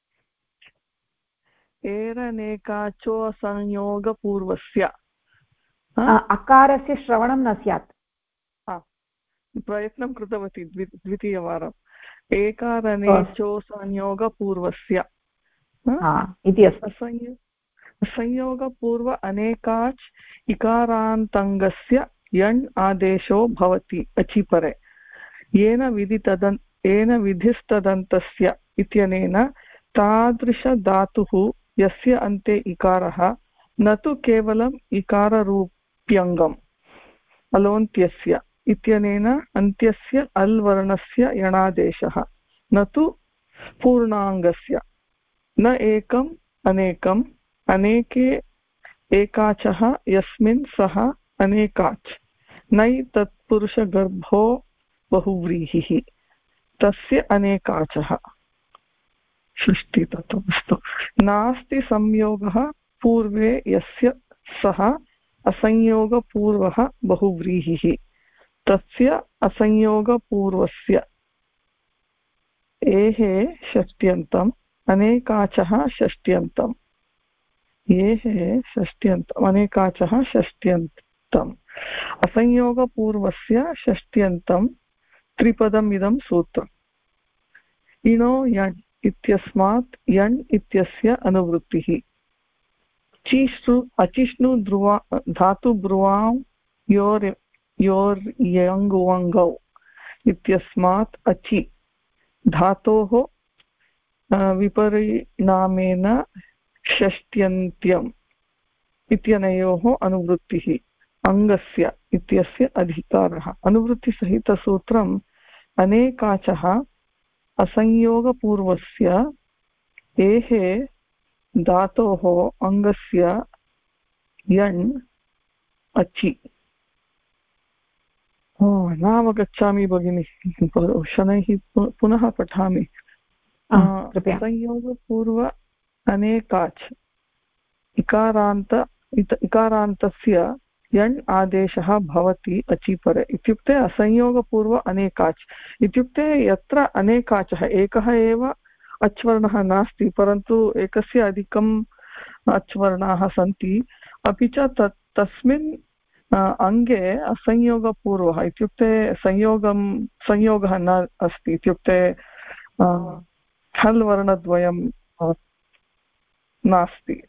एरनेकाचो असंयोगपूर्वस्य अकारस्य श्रवणं न स्यात्। प्रयत्नं कृतवती द्वितीयवारम्। एकारनेचो संयोगपूर्वस्य इति अस्ति। संयोगपूर्व अनेकाच् इकारान्तङ्गस्य यण् आदेशो भवति अचिपरे येन विधिस्तदन्तस्य इत्यनेन तादृशधातुः यस्य अन्ते इकारः न तु केवलम् इकाररूप्यङ्गम् अलोन्त्यस्य इत्यनेन अन्त्यस्य अल् वर्णस्य यणादेशः न तु पूर्णाङ्गस्य न एकम् अनेकम् अनेके एकाचः यस्मिन् सः अनेकाच् नै तत्पुरुषगर्भो बहुव्रीहिः तस्य अनेकाचः। षष्ठी तत्त्वमस्तु। नास्ति संयोगः पूर्वे यस्य सः असंयोगपूर्वः बहुव्रीहिः तस्य असंयोगपूर्वस्य एः षष्ट्यन्तम् अनेकाचः षष्ट्यन्तम् एः षष्ट्यन्तम् अनेकाचः षष्ट्यन्तम् असंयोगपूर्वस्य षष्ट्यन्तं त्रिपदम् इदं सूत्रम्। इणो यण् इत्यस्मात् यण् इत्यस्य अनुवृत्तिः अचिष्णु ध्रुवा धातुब्रुवां योर्यङ्गुवङ्गौ इत्यस्मात् अचि धातोः विपरिणामेन षष्ट्यन्त्यम् इत्यनयोः अनुवृत्तिः अङ्गस्य इत्यस्य अधिकारः। अनुवृत्तिसहितसूत्रम् अनेकाचः असंयोगपूर्वस्य एः धातोः अङ्गस्य यण् अचि। नावगच्छामि भगिनि, शनैः पुनः पठामि। संयोगपूर्व अनेकाच् इकारान्तस्य यण् आदेशः भवति अचिपरे इत्युक्ते असंयोगपूर्व अनेकाच् इत्युक्ते यत्र अनेकाचः एकः एव अच्वर्णः नास्ति परन्तु एकस्य अधिकम् अच्वर्णाः सन्ति अपि च तस्मिन् अङ्गे असंयोगपूर्वः इत्युक्ते संयोगः न अस्ति इत्युक्ते हल् वर्णद्वयं नास्ति।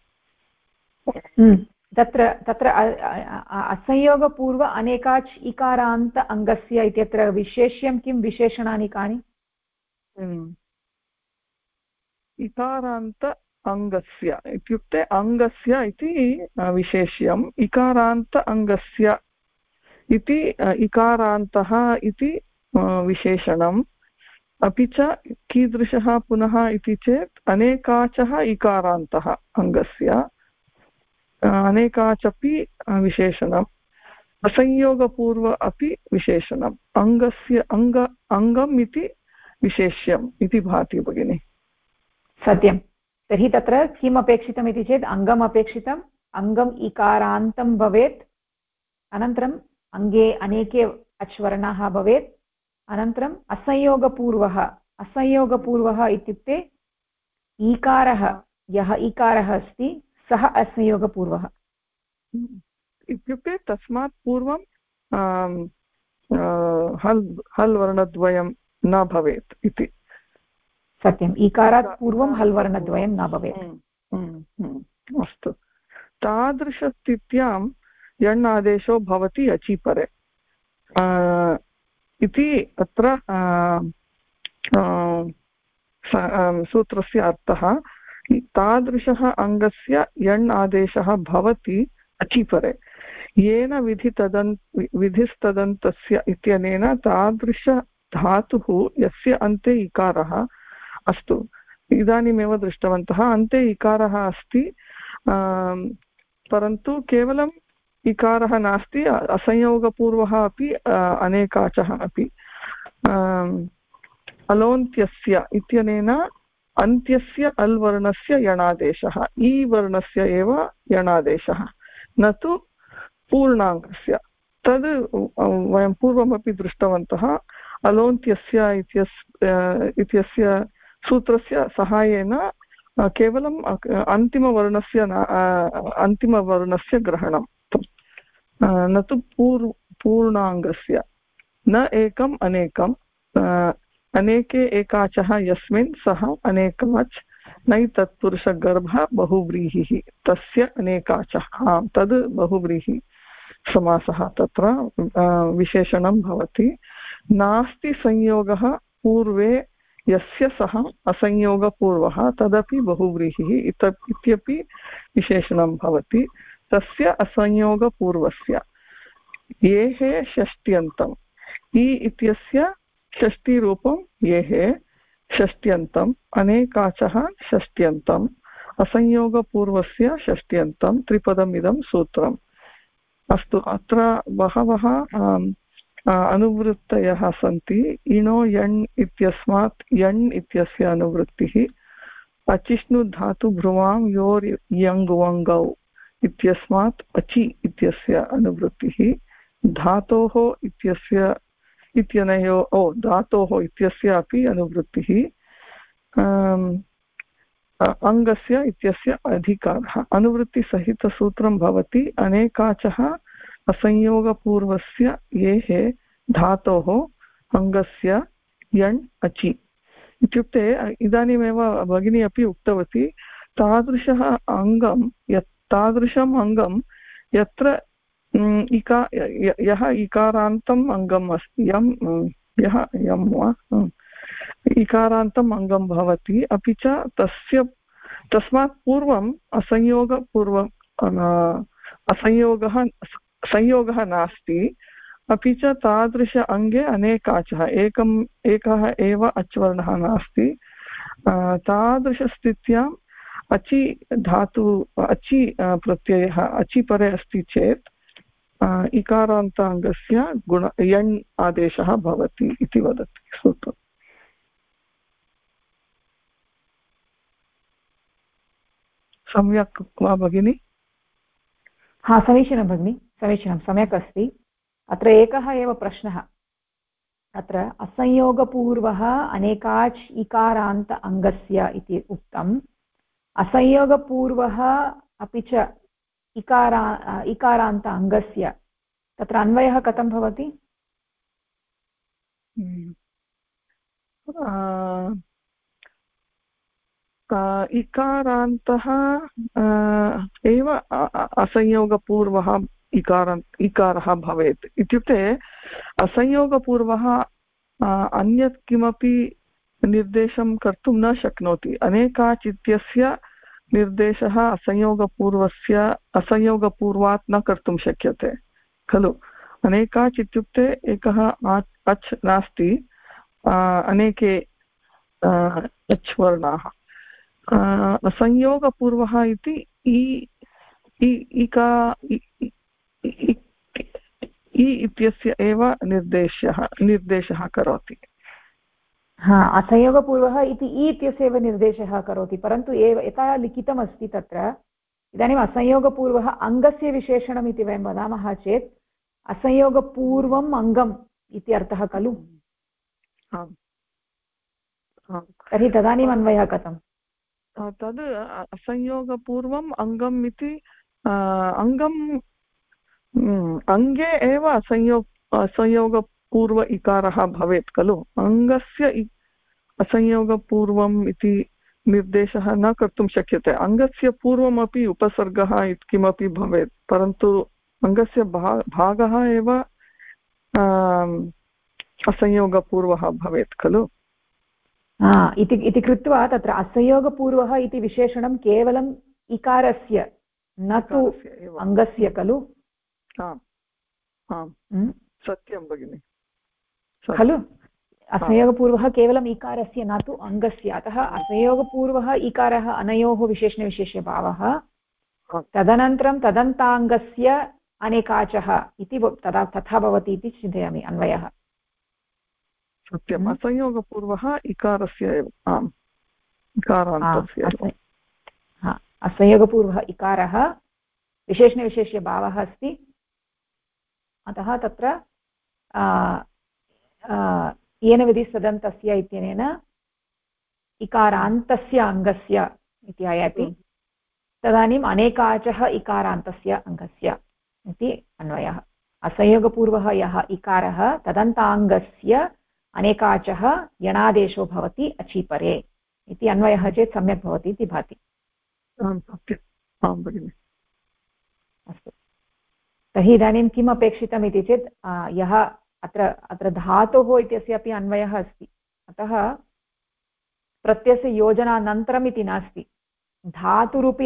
तत्र असंयोगपूर्व अनेकाच् इकारान्त अङ्गस्य इत्यत्र विशेष्यं किं विशेषणानि कानि? इकारान्त अङ्गस्य इत्युक्ते अङ्गस्य इति विशेष्यम् इकारान्त अङ्गस्य इति इकारान्तः इति विशेषणम् अपि च कीदृशः पुनः इति चेत् अनेकाचः इकारान्तः अङ्गस्य अनेकाचपि विशेषणम् असंयोगपूर्व अपि विशेषणम् अङ्गस्य अङ्गम् इति विशेष्यम् इति भाति भगिनि। सत्यं। तर्हि तत्र किम् अपेक्षितम् इति चेत् अङ्गम् अपेक्षितम्, अङ्गम् इकारान्तं भवेत्, अनन्तरम् अङ्गे अनेके अच्वर्णाः भवेत्, अनन्तरम् असंयोगपूर्वः इत्युक्ते ईकारः यः ईकारः अस्ति सः असंयोगपूर्वः इत्युक्ते तस्मात् पूर्वं हल् वर्णद्वयं न भवेत् इति। सत्यम्, ईकारात् पूर्वं हल् वर्णद्वयं न भवेत्। अस्तु, तादृशस्थित्यां यण् आदेशो भवति अचिपरे इति अत्र सूत्रस्य अर्थः। तादृशः अङ्गस्य यण् आदेशः भवति अचिपरे येन विधिस्तदन्तस्य इत्यनेन तादृशधातुः यस्य अन्ते इकारः अस्तु इदानीमेव दृष्टवन्तः अन्ते इकारः अस्ति परन्तु केवलम् इकारः नास्ति असंयोगपूर्वः अपि अनेकाचः अपि अलोन्त्यस्य इत्यनेन अन्त्यस्य अल् वर्णस्य यणादेशः ई वर्णस्य एव यणादेशः न तु पूर्णाङ्गस्य तद् वयं पूर्वमपि दृष्टवन्तः अलोन्त्यस्य इत्यस्य सूत्रस्य सहायेन केवलम् अन्तिमवर्णस्य ग्रहणं न तु पूर्णाङ्गस्य न एकम् अनेकम् अनेके एकाचः यस्मिन् सः अनेकाच् नै तत्पुरुषगर्भः बहुव्रीहिः तस्य अनेकाचः तद् बहुव्रीहि समासः तत्र विशेषणं भवति नास्ति संयोगः पूर्वे यस्य सः असंयोगपूर्वः तदपि बहुव्रीहिः इत्यपि विशेषणं भवति तस्य असंयोगपूर्वस्य येः षष्ट्यन्तम् इ इत्यस्य षष्टिरूपं येः षष्ट्यन्तम् अनेकाचः षष्ट्यन्तम् असंयोगपूर्वस्य षष्ट्यन्तं त्रिपदमिदं सूत्रम् अस्तु अत्र बहवः अनुवृत्तयः सन्ति इणो यण् इत्यस्मात् यण् इत्यस्य अनुवृत्तिः अचिष्णुधातुभ्रुवां योर् यङ्वङ्गौ इत्यस्मात् अचि इत्यस्य अनुवृत्तिः धातोः धातोः इत्यस्य अपि अनुवृत्तिः अङ्गस्य इत्यस्य अधिकारः अनुवृत्तिसहितसूत्रं भवति अनेकाचः असंयोगपूर्वस्य येः धातोः अङ्गस्य यण् अचि इत्युक्ते इदानीमेव भगिनी अपि उक्तवती तादृशः तादृशम् अङ्गं यत्र यः इकारान्तम् अङ्गम् अस्ति इकारान्तम् अङ्गं भवति अपि च तस्मात् पूर्वम् संयोगः नास्ति अपि च तादृश अङ्गे अनेकाचः एकः एव अच्वर्णः नास्ति तादृशस्थित्याम् अचि धातु अचि प्रत्ययः अचि परे अस्ति चेत् इकारान्ताङ्गस्य यण् आदेशः भवति इति वदति सूत्रम् सम्यक् वा भगिनि समीचीनं भगिनि समीचीनं सम्यक् अस्ति अत्र एकः एव प्रश्नः अत्र असंयोगपूर्वः अनेकाच् इकारान्त अङ्गस्य इति उक्तम् असंयोगपूर्वः अपि च इकारान्त अङ्गस्य तत्र अन्वयः कथं भवति इकारान्तः एव असंयोगपूर्वः इकारः भवेत् इत्युक्ते असंयोगपूर्वः अन्यत् किमपि निर्देशं कर्तुं न शक्नोति अनेकाच् इत्यस्य निर्देशः असंयोगपूर्वात् न कर्तुं शक्यते खलु अनेकाच् इत्युक्ते एकः अच् नास्ति अनेके अच् वर्णाः संयोगपूर्वः इति इत्यस्य एव निर्देशः करोति असंयोगपूर्वः इति इत्यस्य एव निर्देशः करोति परन्तु यथा लिखितमस्ति तत्र इदानीम् असंयोगपूर्वः अङ्गस्य विशेषणम् इति वयं वदामः चेत् असंयोगपूर्वम् अङ्गम् इति अर्थः खलु तर्हि तदानीम् अन्वयः कथम् तद् असंयोगपूर्वम् अङ्गम् इति अङ्गे एव असंयोगपूर्व इकारः भवेत् खलु अङ्गस्य असंयोगपूर्वम् इति निर्देशः न कर्तुं शक्यते अङ्गस्य पूर्वमपि उपसर्गः किमपि भवेत् परन्तु अङ्गस्य भागः एव असंयोगपूर्वः भवेत् खलु इति कृत्वा तत्र असंयोगपूर्वः इति विशेषणं केवलम् इकारस्य न तु अङ्गस्य खलु सत्यं भगिनि खलु असंयोगपूर्वः केवलम् इकारस्य न तु अङ्गस्य अतः असंयोगपूर्वः इकारः अनयोः विशेषणविशेष्यभावः तदनन्तरं तदन्ताङ्गस्य अनेकाचः इति तथा भवति इति चिन्तयामि अन्वयः सत्यम् असंयोगपूर्वः इकारस्य एव आम् इकारान्तस्य असंयोगपूर्वः इकारः विशेषणविशेष्यभावः अस्ति अतः तत्र येन विधिसदन्तस्य इत्यनेन इकारान्तस्य अङ्गस्य इति आयाति तदानीम् अनेकाचः इकारान्तस्य अङ्गस्य इति अन्वयः असंयोगपूर्वः यः इकारः तदन्ताङ्गस्य अनेकाचः यणादेशो भवति अचीपरे इति अन्वयः चेत् सम्यक् भवति इति भाति अस्तु तर्हि इदानीं किम् अपेक्षितम् इति चेत् यः अत्र धातोः इत्यस्य अपि अन्वयः अस्ति अतः प्रत्ययस्य योजनानन्तरम् इति नास्ति धातुरूपी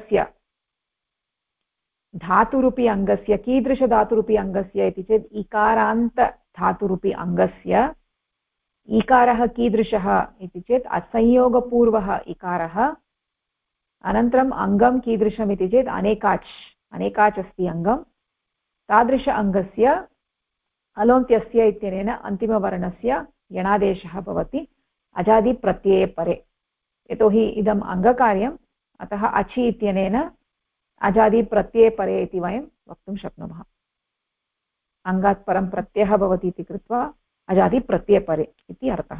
अङ्गस्य कीदृशधातुरूपी अङ्गस्य इति चेत् इकारान्तधातुरूपी अङ्गस्य इकारः कीदृशः इति चेत् असंयोगपूर्वः इकारः अनन्तरम् अङ्गं कीदृशम् इति चेत् अनेकाच् अस्ति अङ्गं तादृश अङ्गस्य अलोन्त्यस्य इत्यनेन अन्तिमवर्णस्य यणादेशः भवति अजादिप्रत्यये परे यतोहि इदम् अङ्गकार्यम् अतः अचि इत्यनेन अजादिप्रत्यये परे इति वयं वक्तुं शक्नुमः अङ्गात् परं प्रत्ययः भवति इति कृत्वा अजादिप्रत्यये परे इति अर्थः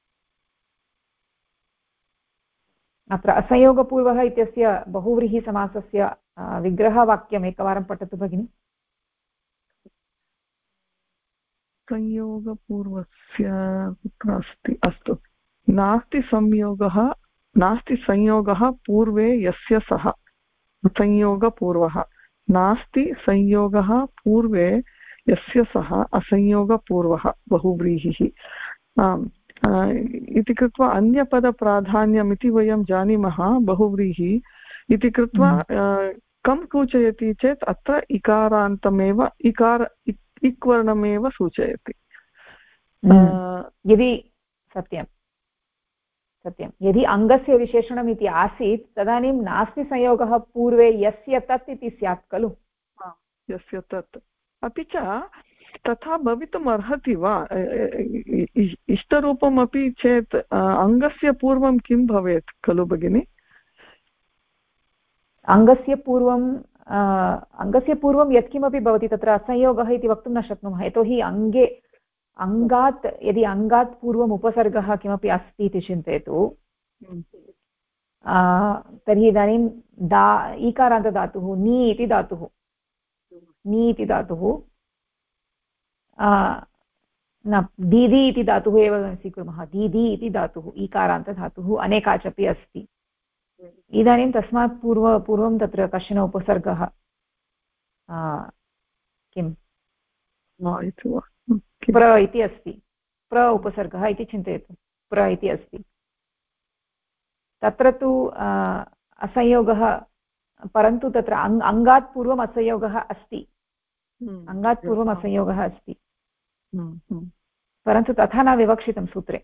अत्र असंयोगपूर्वः इत्यस्य बहुव्रीहिसमासस्य विग्रहवाक्यम् एकवारं पठतु भगिनि संयोगपूर्वस्य कुत्र अस्ति अस्तु नास्ति संयोगः पूर्वे यस्य सः संयोगपूर्वः नास्ति संयोगः पूर्वे यस्य सः असंयोगपूर्वः बहुव्रीहिः इति कृत्वा अन्यपदप्राधान्यमिति वयं जानीमः बहुव्रीहि इति कृत्वा कं सूचयति चेत् अत्र इकारान्तमेव इक्वर्णमेव सूचयति यदि सत्यं यदि अङ्गस्य विशेषणम् इति आसीत् तदानीं नास्ति संयोगः पूर्वे यस्य तत् इति स्यात् खलु यस्य तत् अपि च तथा भवितुम् अर्हति वा इष्टरूपमपि चेत् अङ्गस्य पूर्वं किं भवेत् खलु भगिनि अङ्गस्य पूर्वं यत्किमपि भवति तत्र असंयोगः इति वक्तुं न शक्नुमः यतोहि यदि अङ्गात् पूर्वम् उपसर्गः किमपि अस्ति इति चिन्तयतु तर्हि इदानीं ईकारान्तधातुः नी इति धातुः न दीदी इति धातुः एव स्वीकुर्मः दीदी इति धातुः ईकारान्तधातुः अनेकाच् अपि अस्ति इदानीं तस्मात् पूर्वं तत्र कश्चन उपसर्गः किं प्र इति अस्ति प्र उपसर्गः इति चिन्तयतु प्र इति अस्ति तत्र तु असंयोगः परन्तु तत्र अङ्गात् पूर्वम् असंयोगः अस्ति अङ्गात् पूर्वम् असंयोगः अस्ति परन्तु तथा न विवक्षितं सूत्रे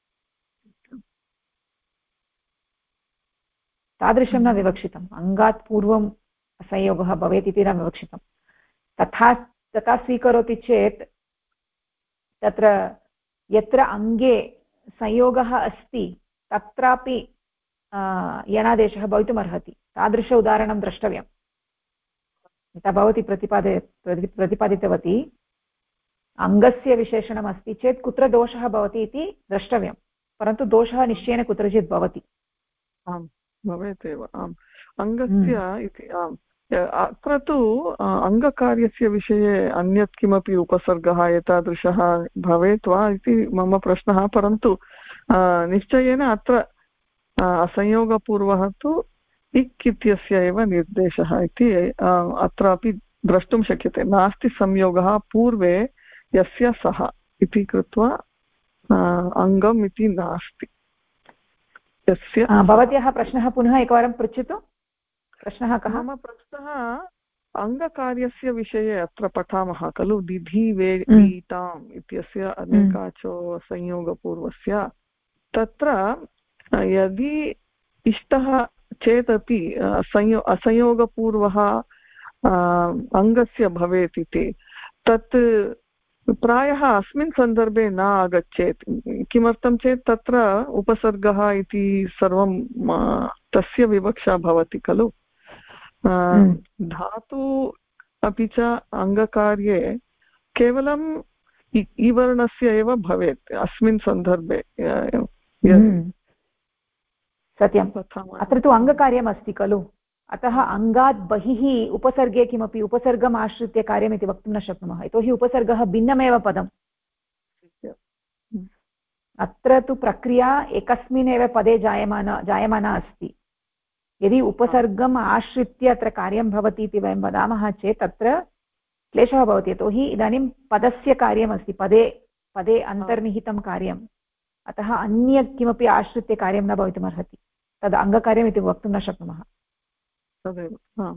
तादृशं न विवक्षितम् अङ्गात् पूर्वम् असंयोगः भवेत् इति न विवक्षितं तथा स्वीकरोति चेत् तत्र यत्र अङ्गे संयोगः अस्ति तत्रापि यणादेशः भवितुमर्हति तादृश उदाहरणं द्रष्टव्यम् यथा भवती प्रतिपादितवती अङ्गस्य विशेषणम् अस्ति चेत् कुत्र दोषः भवति इति द्रष्टव्यं परन्तु दोषः निश्चयेन कुत्रचित् भवति आम् भवेत् एव आम् अङ्गस्य इति आम् अत्र तु अङ्गकार्यस्य विषये अन्यत् किमपि उपसर्गः एतादृशः भवेत् वा इति मम प्रश्नः परन्तु निश्चयेन अत्र असंयोगपूर्वः तु इक् इत्यस्य एव निर्देशः इति अत्रापि द्रष्टुं शक्यते नास्ति संयोगः पूर्वे यस्य सः इति कृत्वा अङ्गम् इति नास्ति यस्य भवत्याः प्रश्नः पुनः एकवारं पृच्छतु प्रश्नः कः मम प्रश्नः अङ्गकार्यस्य विषये अत्र पठामः खलु दिधि वेदीताम् इत्यस्य अनेकाचो संयोगपूर्वस्य तत्र यदि इष्टः चेदपि असंयोगपूर्वः अङ्गस्य भवेत् इति तत् प्रायः अस्मिन् सन्दर्भे न आगच्छेत् किमर्थं चेत् तत्र उपसर्गः इति सर्वं तस्य विवक्षा भवति खलु धातु अपि च अङ्गकार्ये केवलं इवर्णस्य एव भवेत् अस्मिन् सन्दर्भे सत्यम् अत्र तु अङ्गकार्यम् अस्ति खलु अतः अङ्गात् बहिः उपसर्गे किमपि उपसर्गम् आश्रित्य कार्यम् इति वक्तुं न शक्नुमः यतोहि उपसर्गः भिन्नमेव पदम् अत्र तु प्रक्रिया एकस्मिन्नेव पदे जायमाना अस्ति यदि उपसर्गम् आश्रित्य अत्र कार्यं भवति इति वयं वदामः चेत् तत्र क्लेशः भवति यतोहि इदानीं पदस्य कार्यमस्ति पदे अन्तर्निहितं कार्यम् अतः अन्यत् किमपि आश्रित्य कार्यं न भवितुमर्हति तद् अङ्गकार्यम् इति वक्तुं न शक्नुमः तदेव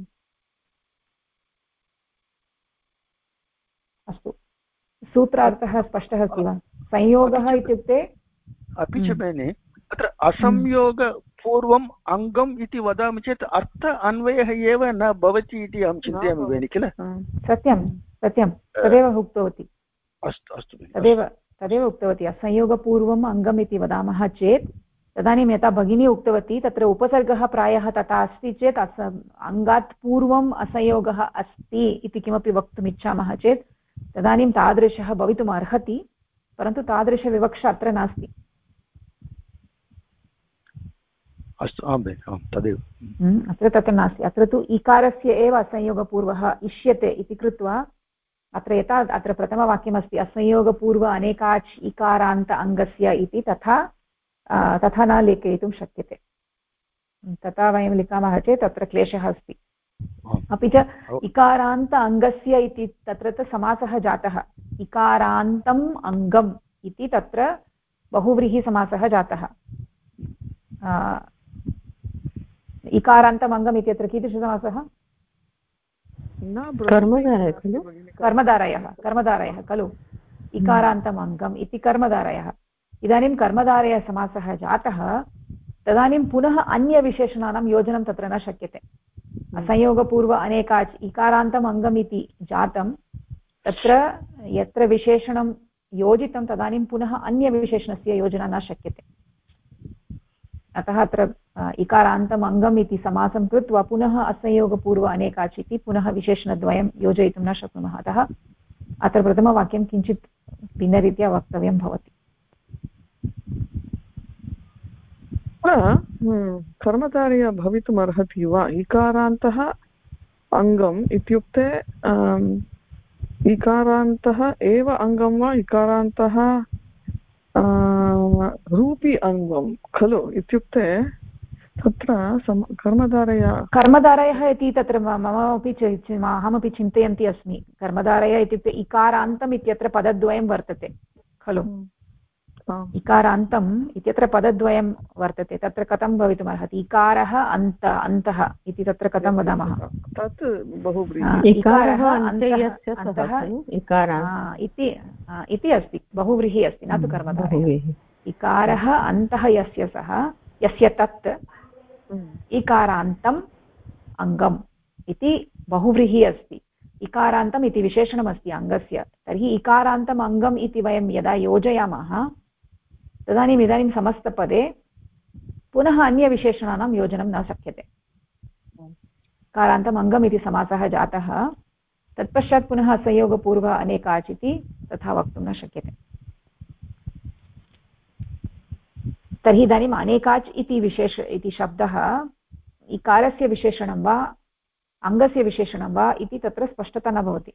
अस्तु सूत्रार्थः स्पष्टः अस्ति वा संयोगः इत्युक्ते अपि च भगिनि अत्र असंयोगपूर्वम् अङ्गम् इति वदामि चेत् अर्थ अन्वयः एव न भवति इति अहं चिन्तयामि भगिनि किल सत्यं सत्यं तदेव उक्तवती अस्तु अस्तु तदेव उक्तवती असंयोगपूर्वम् अङ्गम् इति वदामः चेत् तदानीं यथा भगिनी उक्तवती तत्र उपसर्गः प्रायः तथा अस्ति चेत् अङ्गात् पूर्वम् असंयोगः अस्ति इति किमपि वक्तुम् इच्छामः चेत् तदानीं तादृशः भवितुम् अर्हति परन्तु तादृशविवक्षा अत्र नास्ति अस्तु आं भगिनि तदेव अत्र तत्र नास्ति अत्र तु इकारस्य एव असंयोगपूर्वः इष्यते इति कृत्वा अत्र यथा अत्र प्रथमवाक्यमस्ति असंयोगपूर्व अनेकाच् इकारान्त अङ्गस्य इति तथा न लेखयितुं शक्यते तथा वयं लिखामः चेत् तत्र क्लेशः अस्ति अपि च इकारान्त अङ्गस्य इति तत्र समासः जातः इकारान्तम् अङ्गम् इति तत्र बहुव्रीहिसमासः जातः इकारान्तम् अङ्गम् इत्यत्र कीदृशसमासः कर्मधारयः खलु इकारान्तम् अङ्गम् इति कर्मधारयः इदानीं कर्मधारयसमासः जातः तदानीं पुनः अन्यविशेषणानां योजनं तत्र न शक्यते असंयोगपूर्व अनेकाच् इकारान्तम् अङ्गम् इति जातं तत्र यत्र विशेषणं योजितं तदानीं पुनः अन्यविशेषणस्य योजना न शक्यते अतः अत्र इकारान्तम् अङ्गम् इति समासं कृत्वा पुनः असंयोगपूर्व अनेकाच् इति पुनः विशेषणद्वयं योजयितुं न शक्नुमः अतः अत्र प्रथमवाक्यं किञ्चित् भिन्नरीत्या वक्तव्यं भवति कर्मधारय भवितुम् अर्हति वा इकारान्तः अङ्गम् इत्युक्ते इकारान्तः एव अङ्गं वा इकारान्तः रूपी अङ्गं खलु इत्युक्ते तत्र कर्मधारयः इति तत्र ममपि अहमपि चिन्तयन्ती अस्मि कर्मधारय इत्युक्ते इकारान्तम् इत्यत्र पदद्वयं वर्तते खलु इकारान्तम् इत्यत्र पदद्वयं वर्तते तत्र कथं भवितुमर्हति इकारः अन्तः इति तत्र कथं वदामः तत् बहु इति अस्ति बहुव्रीहि अस्ति न तु कर्मधारयः इकारः अन्तः यस्य तत् इकारान्तम् अङ्गम् इति बहुव्रीहि अस्ति इकारान्तम् इति विशेषणमस्ति अङ्गस्य तर्हि इकारान्तम् अङ्गम् इति वयं यदा योजयामः तदानीम् इदानीं समस्तपदे पुनः अन्यविशेषणानां योजनं न शक्यते इकारान्तम् अङ्गम् इति समासः जातः तत्पश्चात् पुनः संयोगपूर्व अनेकाच् इति तथा वक्तुं न शक्यते तर्हि इदानीम् अनेकाच् इति शब्दः इकारस्य विशेषणं वा अङ्गस्य विशेषणं वा इति तत्र स्पष्टता न भवति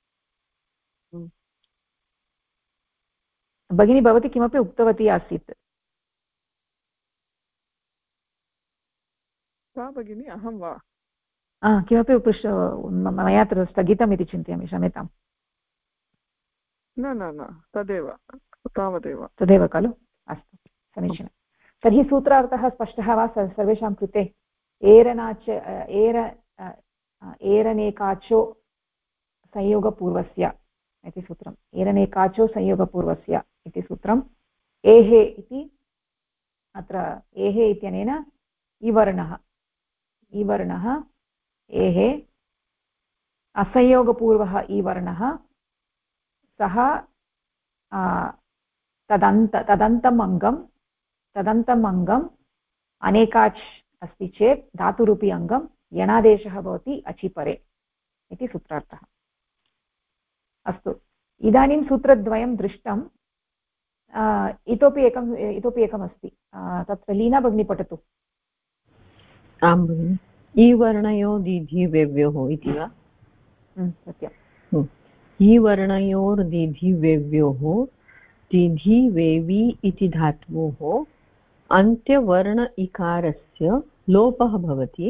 भगिनी भवती किमपि उक्तवती आसीत् का भगिनी अहं वा किमपि मया तत्र स्थगितम् इति चिन्तयामि क्षम्यताम् न तदेव तावदेव तदेव खलु अस्तु समीचीनं तर्हि सूत्रार्थः स्पष्टः वा सर्वेषां कृते? एरनेकाचो संयोगपूर्वस्य इति सूत्रम्, एरनेकाचो संयोगपूर्वस्य इति सूत्रम्। एहे इति अत्र एहे इत्यनेन इवर्णः एहे, असंयोगपूर्वः इवर्णः सः तदन्तम् अङ्गम् अनेकाच् अस्ति चेत् धातुरूपी अङ्गं यणादेशः भवति अचिपरे इति सूत्रार्थः। अस्तु, इदानीं सूत्रद्वयं दृष्टम्। इतोपि एकमस्ति, तत्र लीना भगिनी पठतु। आं भगिनि। ईवर्णयो दीर्घिवेव्योः इति वा? सत्यम्। ईवर्णयोर्दीर्घिवेव्योः दीर्घिवेवी इति धातोः अन्त्यवर्ण इकारस्य लोपः भवति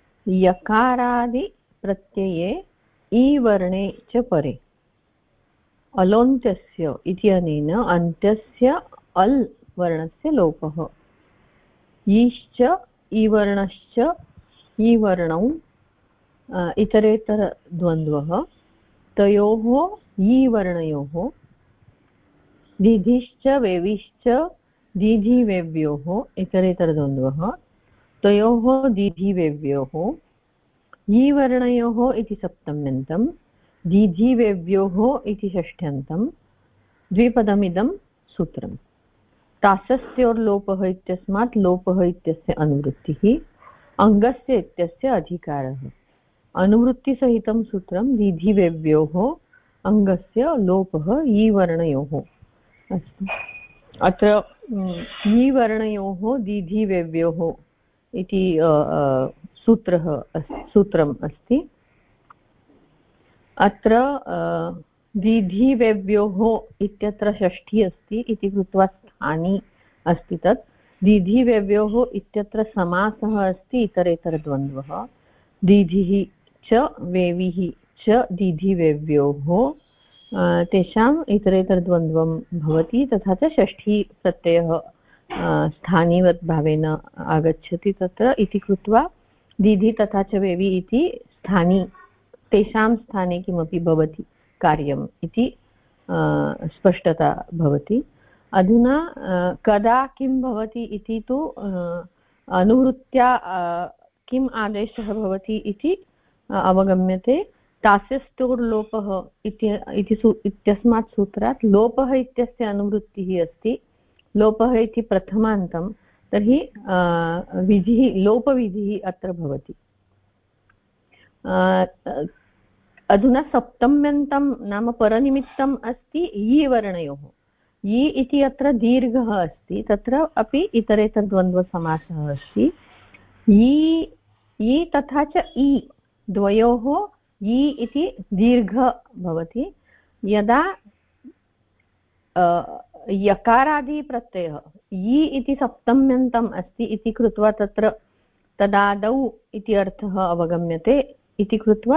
यकारादिप्रत्यये ईवर्णे च परे। अलोन्त्यस्य इत्यनेन अन्त्यस्य अल् वर्णस्य लोपः। ईश्च ईवर्णश्च ईवर्णौ इतरेतरद्वन्द्वः तयोः ईवर्णयोः दीधिश्च वेविश्च दीधिवेव्योः इतरेतरद्वन्द्वः तयोः दीधिवेव्योः ईवर्णयोः इति सप्तम्यन्तं दीधिवेव्योः इति षष्ठ्यन्तं द्विपदमिदं सूत्रम्। तासस्योर्लोपः इत्यस्मात् लोपः इत्यस्य अनुवृत्तिः अङ्गस्य इत्यस्य अधिकारः। अनुवृत्तिसहितं सूत्रं दीधिवेव्योः अङ्गस्य लोपः ईवर्णयोः। अस्तु, अत्र ईवर्णयोः दीधिवेव्योः इति सूत्रम् अस्ति। अत्र दीधिवेव्योः इत्यत्र षष्ठी अस्ति इति कृत्वा स्थानी अस्ति। तत् दीधिवेव्योः इत्यत्र समासः अस्ति इतरेतरद्वन्द्वः दीधिः च वेविः च दीधिवेव्योः तेषाम् इतरेतरद्वन्द्वं भवति, तथा च षष्ठी प्रत्ययः स्थानीवत् भावेन आगच्छति तत्र इति कृत्वा दीधि तथा च वेवि इति स्थानी, तेषां स्थाने किमपि भवति कार्यम् इति स्पष्टता भवति। अधुना कदा किं भवति इति तु अनुवृत्त्या किम् आदेशः भवति इति अवगम्यते। तास्यस्तोर्लोपः इत्यस्मात् सूत्रात् लोपः इत्यस्य अनुवृत्तिः अस्ति। लोपः इति प्रथमान्तं, तर्हि विधिः लोपविधिः अत्र भवति। अधुना सप्तम्यन्तं नाम परनिमित्तम् अस्ति इ वर्णयोः। इ इति अत्र दीर्घः अस्ति, तत्र अपि इतरेतरद्वन्द्वसमासः अस्ति। इ तथा च इ द्वयोः इ इति दीर्घ भवति। यदा यकारादिप्रत्ययः इ इति सप्तम्यन्तम् अस्ति इति कृत्वा तत्र तदादौ इति अर्थः अवगम्यते इति कृत्वा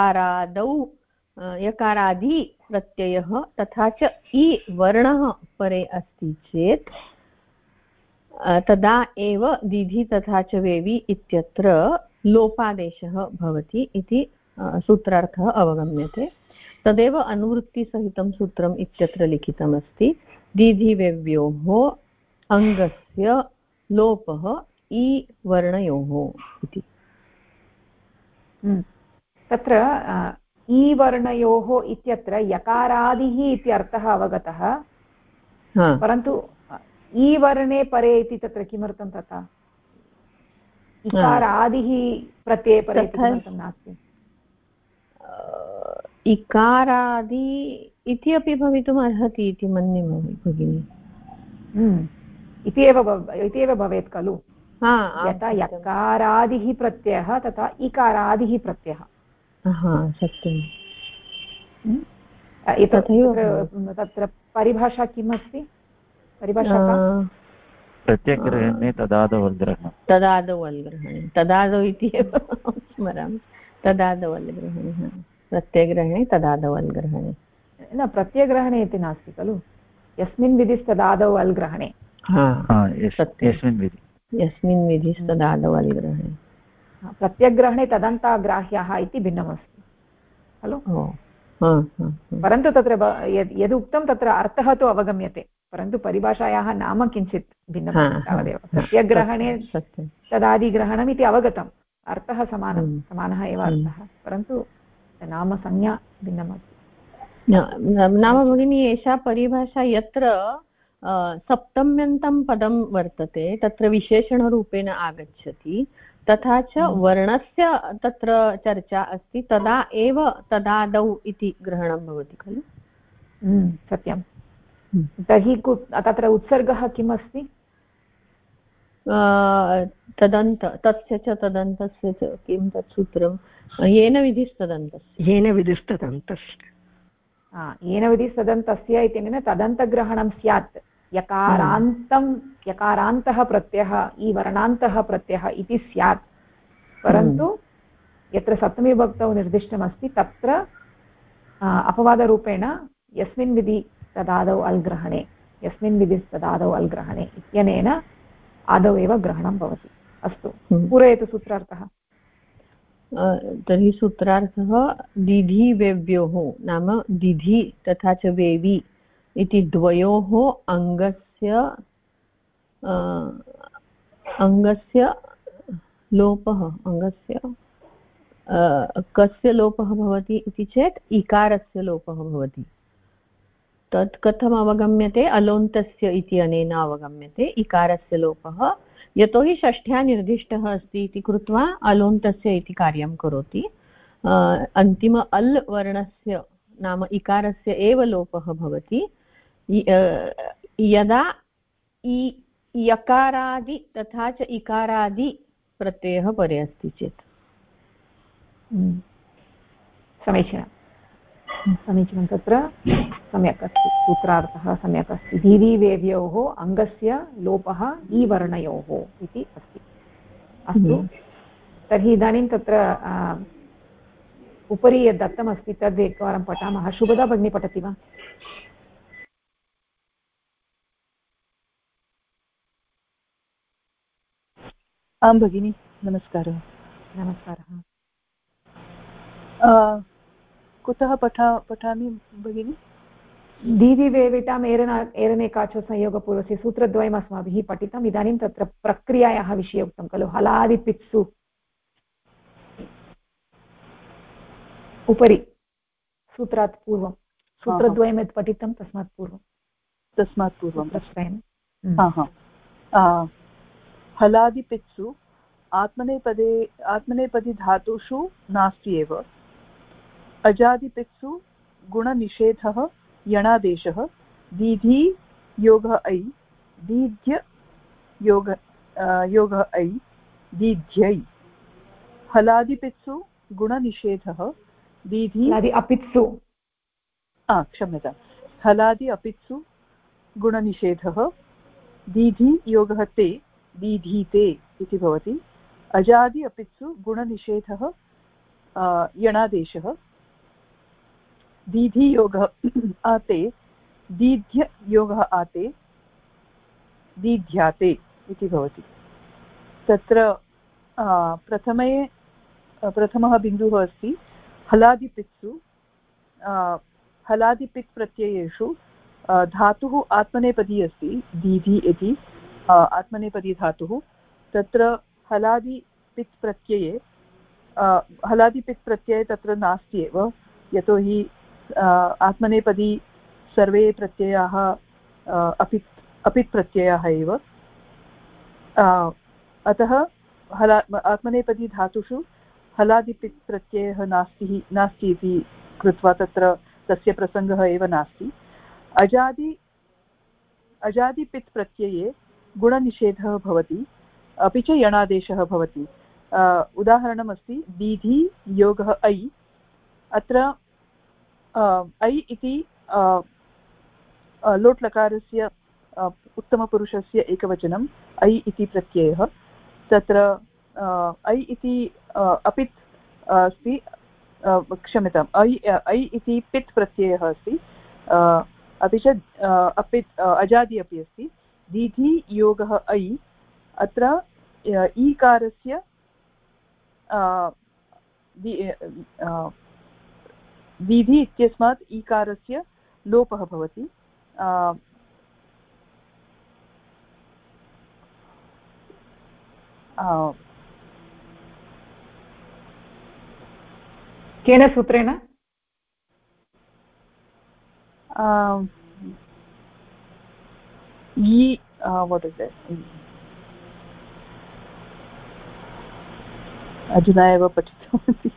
यकारादि प्रत्ययः तथा च इ वर्णः परे अस्ति चेत् तदा एव दीधि तथा च वेवि इत्यत्र लोपादेशः भवति इति सूत्रार्थः अवगम्यते। तदेव अनुवृत्तिसहितं सूत्रम् इत्यत्र लिखितमस्ति। दीधिवेव्योः अङ्गस्य लोपः इ वर्णयोः इति। तत्र इ वर्णयोः इत्यत्र यकारादिः इति अर्थः अवगतः, परन्तु इ वर्णे परे इति तत्र किमर्थं तथा? इकारादिः प्रत्यये परे इति किमर्थं नास्ति? इकारादि इति अपि भवितुम् अर्हति इति मन्ये भगिनि। इति एव भवेत् खलु। यथा यकारादिः प्रत्ययः तथा इकारादिः प्रत्ययः। सत्यम्। तत्र परिभाषा किम् अस्ति? परिभाषा प्रत्यग्रहणे तदादौ वल्ग्रहणं। तदादौ इति एव स्मरामि। तदादौ वल्ग्रहणे, प्रत्यग्रहणे तदादौ वल्ग्रहणे। न, प्रत्यग्रहणे इति नास्ति खलु। यस्मिन् विधिस्तदादौ वल्ग्रहणे। यस्मिन् विधि तदादौ अलिग्रहणे प्रत्यग्रहणे तदन्ताग्राह्याः इति भिन्नमस्ति खलु परन्तु तत्र यदुक्तं तत्र अर्थः तु अवगम्यते परन्तु परिभाषायाः नाम किञ्चित् भिन्नं तावदेव प्रत्यग्रहणे तदादिग्रहणम् इति अवगतम् अर्थः समानः एव अर्थः परन्तु नाम संज्ञा भिन्नमस्ति नाम भगिनी एषा परिभाषा यत्र सप्तम्यन्तं पदं वर्तते तत्र विशेषणरूपेण आगच्छति तथा च वर्णस्य तत्र चर्चा अस्ति तदा एव तदादौ इति ग्रहणं भवति खलु सत्यं तर्हि तत्र उत्सर्गः किम् अस्ति तदन्त तस्य च तदन्तस्य च किं तत् सूत्रं येन विधिस्तदन्तस्य येन विधिस्तदन्तस्य इत्यनेन तदन्तग्रहणं स्यात् यकारान्तः प्रत्ययः इ वर्णान्तः प्रत्ययः इति स्यात् परन्तु यत्र सप्तमीविभक्तौ निर्दिष्टमस्ति तत्र अपवादरूपेण यस्मिन् विधि तदादौ अल्ग्रहणे इत्यनेन आदौ एव ग्रहणं भवति अस्तु पूरयतु सूत्रार्थः तर्हि सूत्रार्थः दिधि वेव्योः नाम दिधि तथा च वेवि इति द्वयोः अङ्गस्य लोपः कस्य लोपः भवति इति चेत् इकारस्य लोपः भवति तत् कथम् अवगम्यते अलोन्तस्य इति अनेन अवगम्यते इकारस्य लोपः यतोहि षष्ठ्या निर्दिष्टः अस्ति इति कृत्वा अलोन्तस्य इति कार्यं करोति अन्तिम अल् वर्णस्य नाम इकारस्य एव लोपः भवति यदा यकारादि तथा च इकारादि प्रत्ययः परे अस्ति चेत् समीचीनं तत्र सम्यक् अस्ति सूत्रार्थः सम्यक् अस्ति दीदी वेव्योः अङ्गस्य लोपः ई वर्णयोः इति अस्ति अस्तु तर्हि इदानीं तत्र उपरि यद् दत्तमस्ति तद् एकवारं पठामः शुभदा भगिनी पठति वा आं भगिनि नमस्कारः कुतः पठामि भगिनि दीदि वेविटाम् एरनेकाचो संयोगपूर्वस्य सूत्रद्वयम् अस्माभिः पठितम् इदानीं तत्र प्रक्रियायाः विषये उक्तं खलु हलादिपित्सु उपरि सूत्रात् पूर्वं सूत्रद्वयं यत् पठितं तस्मात् पूर्वं हलादिपित्सु आत्मनेपदी धातुषु नास्ति एव अजादिपित्सु गुणनिषेधः यणादेशः दीधि योगः ऐ दीध्य योगः ऐ दीध्यै हलादिपित्सु गुणनिषेधः दीधि अपित्सु क्षम्यतां हलादि अपित्सु गुणनिषेधः दीधि योगः ते दीधीते इति भवति अजादि अपित्सु गुणनिषेधः यणादेशः दीधि योगः आते दीध्य योगः आते दीध्याते इति भवति तत्र प्रथमः बिन्दुः अस्ति हलादिपित्सु हलादिपित् प्रत्ययेषु धातुः आत्मनेपदी अस्ति दीधि इति आत्मनेपदी धातुः तत्र हलादिपित् प्रत्यये तत्र नास्ति एव यतोहि आत्मनेपदी सर्वे प्रत्ययाः अपित् प्रत्ययाः एव अतः आत्मनेपदी धातुषु हलादिपित् प्रत्ययः नास्ति इति कृत्वा तत्र तस्य प्रसङ्गः एव नास्ति अजादिपित् प्रत्यये गुणनिषेधः भवति अपि च यणादेशः भवति उदाहरणमस्ति दीधि योगः ऐ अत्र ऐ इति लोट्लकारस्य उत्तमपुरुषस्य एकवचनम् ऐ इति प्रत्ययः तत्र ऐ इति अपित् अस्ति क्षम्यताम् ऐ इति पित् प्रत्ययः अस्ति अपि च अपित् अजादि अपि अस्ति दीधि योगः ऐ अत्र ईकारस्य दीधि इत्यस्मात् ईकारस्य लोपः भवति केन सूत्रेण what is that अधुना एव पठितवती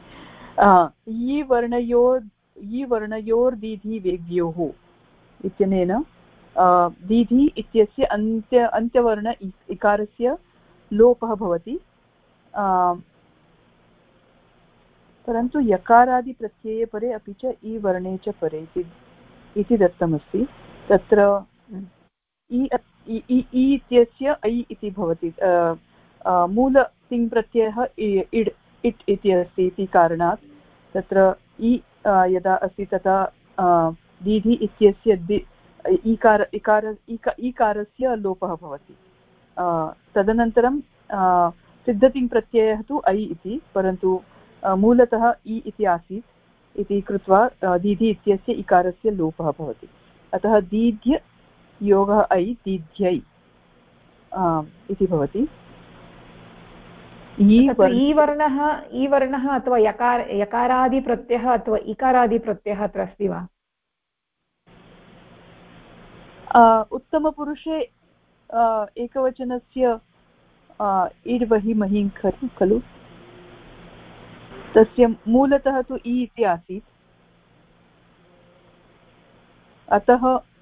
वर्णयोर्दीधि वेद्योः इत्यनेन दीधि इत्यस्य अन्त्यवर्ण इकारस्य लोपः भवति परन्तु यकारादिप्रत्यये परे अपि च इ वर्णे च परे इति दत्तमस्ति तत्र इ इत्यस्य ऐ इति भवति मूल तिङ् प्रत्ययः इड् इट् इति अस्ति इति कारणात् तत्र इ यदा अस्ति तदा दीधि इत्यस्य ईकारस्य लोपः भवति तदनन्तरं सिद्धतिङ् प्रत्ययः तु ऐ इति परन्तु मूलतः इ इति आसीत् इति कृत्वा दीधि इत्यस्य इकारस्य लोपः भवति अतः दीध्य योगः ऐ दीध्यै इति भवति ईवर्णः अथवा यकारादिप्रत्ययः अथवा इकारादिप्रत्ययः अत्र अस्ति वा उत्तमपुरुषे एकवचनस्य इड् वहि महिं खलु तस्य मूलतः तु इ इति आसीत् अतः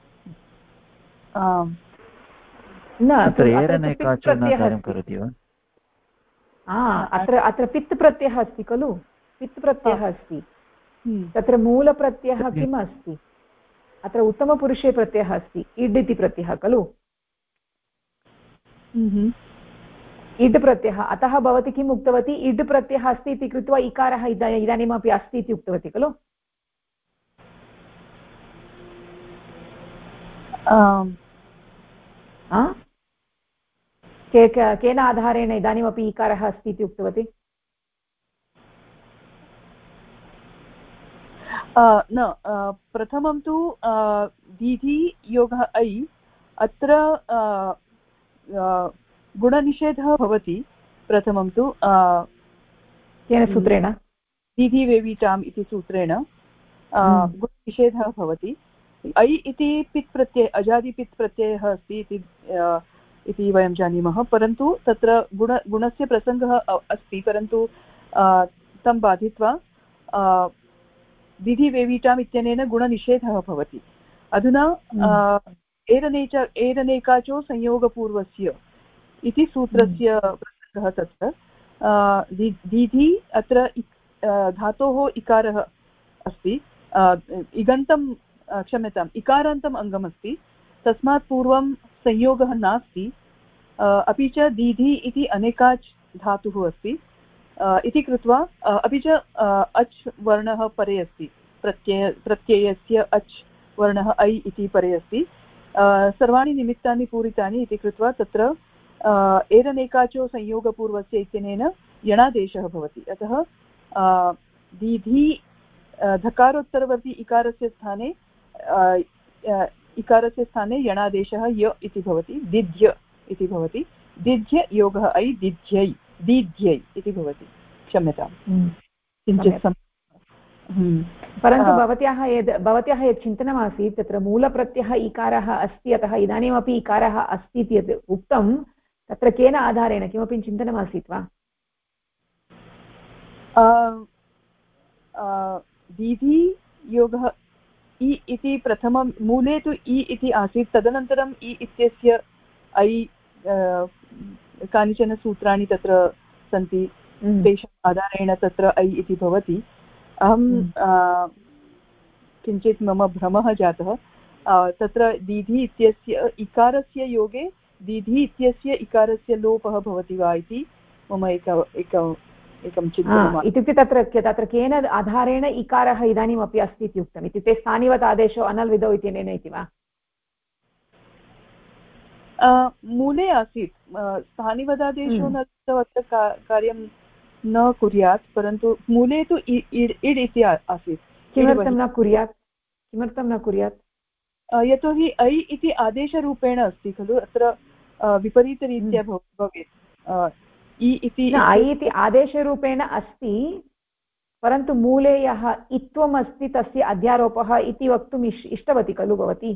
अत्र पित् प्रत्ययः अस्ति खलु पित् प्रत्ययः अस्ति तत्र मूलप्रत्ययः किम् अस्ति अत्र उत्तमपुरुषे प्रत्ययः अस्ति इड् इति प्रत्ययः खलु इड् प्रत्ययः अतः भवती किम् उक्तवती इड् प्रत्ययः अस्ति इति कृत्वा इकारः इदानीमपि अस्ति इति उक्तवती खलु केन आधारेण इदानीमपि इकारः अस्ति इति उक्तवती न प्रथमं तु दीधि योगः ऐ अत्र गुणनिषेधः भवति प्रथमं तु केन सूत्रेण दीधि वेवीटाम् इति सूत्रेण गुणनिषेधः भवति ऐ इति पित् प्रत्यय अजादिपित् प्रत्ययः अस्ति इति वयं जानीमः परन्तु तत्र गुणस्य प्रसङ्गः अस्ति परन्तु तं बाधित्वा दीधि वेवीटाम् इत्यनेन गुणनिषेधः भवति अधुना एरनेकाचो संयोगपूर्वस्य इति सूत्रस्य प्रसङ्गः तत्र दीधि अत्र धातोः इकारः अस्ति इगन्तं क्षम्यताम् इकारान्तम् अङ्गमस्ति तस्मात् पूर्वं संयोगः नास्ति अपि च दीधि इति अनेकाच् धातुः अस्ति इति कृत्वा अपि च अच् वर्णः परे अस्ति प्रत्ययस्य अच् वर्णः ऐ इति परे अस्ति सर्वाणि निमित्तानि पूरितानि इति कृत्वा तत्र एरनेकाचो संयोगपूर्वस्य इत्यनेन यणादेशः भवति अतः दीधि धकारोत्तरवर्ति इकारस्य स्थाने यणादेशः य इति भवति दिध्य इति भवति दिध्य योगः ऐ दिध्यै दीध्यै इति भवति क्षम्यताम् किञ्चित् परन्तु भवत्याः यत् चिन्तनमासीत् तत्र मूलप्रत्ययः इकारः अस्ति अतः इदानीमपि इकारः अस्ति इति यत् उक्तं तत्र केन आधारेण किमपि चिन्तनमासीत् वा दीधि योगः इ इति प्रथमं मूले तु इ इति आसीत् तदनन्तरम् इ इत्यस्य ऐ कानिचन सूत्राणि तत्र सन्ति तेषाम् आधारेण तत्र ऐ इति भवति अहं किञ्चित् मम भ्रमः जातः तत्र दीधि इत्यस्य इकारस्य योगे दीधि इत्यस्य इकारस्य लोपः भवति वा इति मम एकं चिन्तनम् इत्युक्ते तत्र केन आधारेण इकारः इदानीमपि अस्ति इति उक्तम् इत्युक्ते स्थानिवत् आदेशो अनल् विधौ इत्यनेन इति वा मूले आसीत् स्थानिवदादेशो न अत्र कार्यं न कुर्यात्, परन्तु मूले तु इड् इति आसीत्। किमर्थं न कुर्यात्? किमर्थं न कुर्यात्? यतोहि ऐ इति आदेशरूपेण अस्ति खलु, अत्र विपरीतरीत्या भवेत्। इ इति ऐ इति आदेशरूपेण अस्ति, परन्तु मूले यः इत्वम् अस्ति तस्य अध्यारोपः इति वक्तुम् इष्टवती खलु भवती?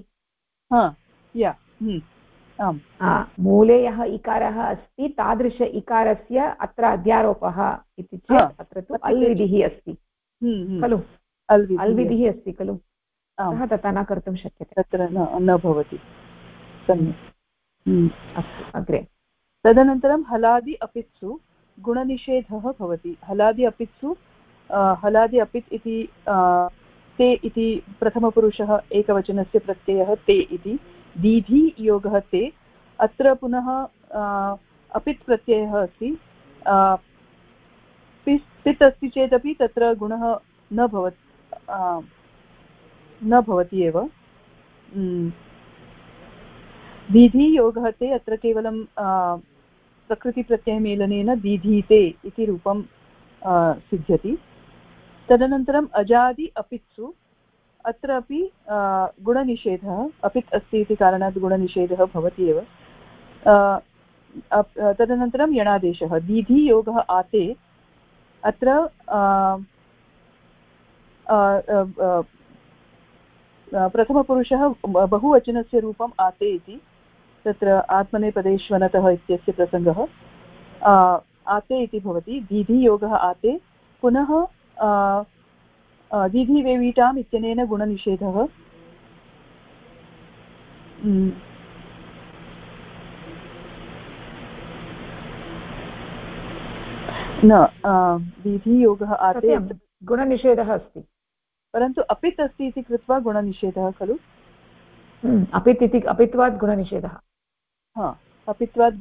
आम्, मूले यः इकारः अस्ति तादृश इकारस्य अत्र अध्यारोपः इति चेत् अत्र तु अल् विधिः अस्ति खलु, अल् विधिः अस्ति खलु, अतः तथा न कर्तुं शक्यते, तत्र न भवति। सम्यक्, अस्तु अग्रे। तदनन्तरं हलादि अपित्सु गुणनिषेधः भवति। हलादि अपित्सु हलादि अपित् इति ते इति प्रथमपुरुषः एकवचनस्य प्रत्ययः ते इति, दीधि योगः ते, अत्र पुनः अपित् प्रत्ययः अस्ति। पित् अस्ति चेदपि तत्र गुणः न भवति एव। दीधि योगः ते, अत्र केवलं प्रकृतिप्रत्ययमेलनेन दीधीते इति रूपं सिद्ध्यति। तदनन्तरम् अजादि अपित्सु, अत्रापि गुणनिषेधः, अपित् अस्ति इति कारणात् गुणनिषेधः भवति एव। तदनन्तरं यणादेशः, दीधि योगः आते, अत्र प्रथमपुरुषः बहुवचनस्य रूपम् आते इति, तत्र आत्मनेपदेष्वनतः इत्यस्य प्रसङ्गः, आते इति भवति। दीधि योगः आते, पुनः दीधि वेवीटाम् इत्यनेन गुणनिषेधः। न दीधि योगः आते गुणनिषेधः अस्ति, परन्तु अपित् अस्ति इति कृत्वा गुणनिषेधः खलु। अपित्वात् गुणनिषेधः, अपित्वात्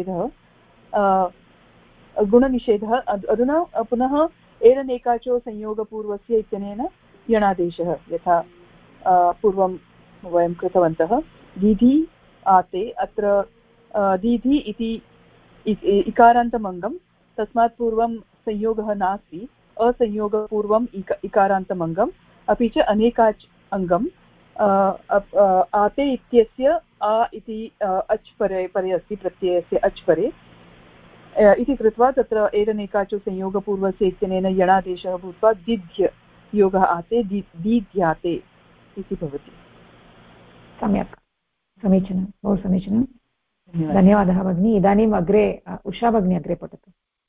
गुणनिषेधः। अधुना पुनः एरनेकाचो संयोगपूर्वस्य इत्यनेन यणादेशः, यथा पूर्वं वयं कृतवन्तः। दीधि आते, अत्र दीधि इति इकारान्तमङ्गं, तस्मात् पूर्वं संयोगः नास्ति, असंयोगपूर्वम् इकारान्तमङ्गम्, अपि च अनेकाच् अङ्गम्। आते इत्यस्य आ इति अच् परे अस्ति, प्रत्ययस्य अच् परे इति कृत्वा तत्र एरनेकाचो संयोगपूर्वस्य इत्यनेन यणादेशः भूत्वा दिध्य योगः आते, दीध्याते इति भवति। सम्यक्, समीचीनं, बहु समीचीनं, धन्यवादः भगिनी। इदानीम् अग्रे उषा भगिनी अग्रे पठतु।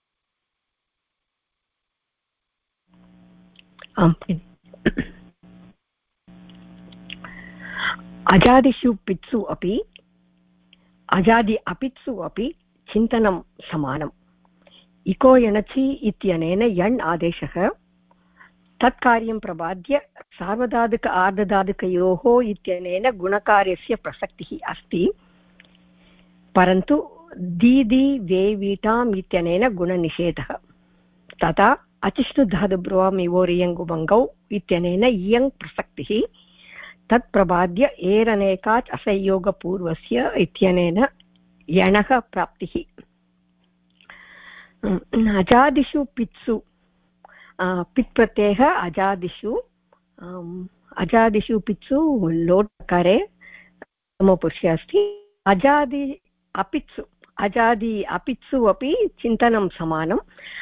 अजादिषु पित्सु अपि अजादि अपित्सु अपि चिन्तनं समानम्। इको यणचि इत्यनेन यण् आदेशः तत्कार्यं प्रबाद्य सार्वधातुक आर्धधातुकयोः इत्यनेन गुणकार्यस्य प्रसक्तिः अस्ति, परन्तु दीदि वेवीटाम् इत्यनेन गुणनिषेधः। तथा अचिष्णुधातुब्रुवाम् इवोरियङ्गुभङ्गौ इत्यनेन इयङ् प्रसक्तिः, तत्प्रबाद्य एरनेकाच् असंयोगपूर्वस्य इत्यनेन यणः प्राप्तिः। अजादिषु पित्सु, पित् प्रत्ययः अजादिषु पित्सु लोट्कारे प्रथमपुरुषे अस्ति। अजादि अपित्सु अपि चिन्तनं समानं।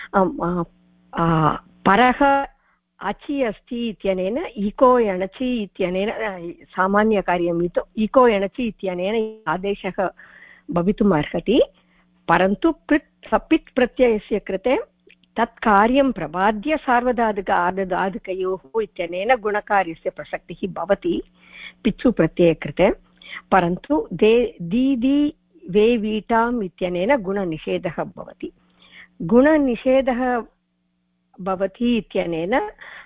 परः अचि अस्ति इत्यनेन इको यणचि इत्यनेन सामान्यकार्यम् इको यणचि इत्यनेन आदेशः भवितुम् अर्हति, परन्तु पित् प्रत्ययस्य कृते तत् कार्यं प्रबाद्य सार्वधातुक आर्धधातुकयोः इत्यनेन गुणकार्यस्य प्रसक्तिः भवति पित्सु प्रत्यये कृते, परन्तु दीदि वेवीटाम् इत्यनेन गुणनिषेधः भवति। गुणनिषेधः भवति इत्यनेन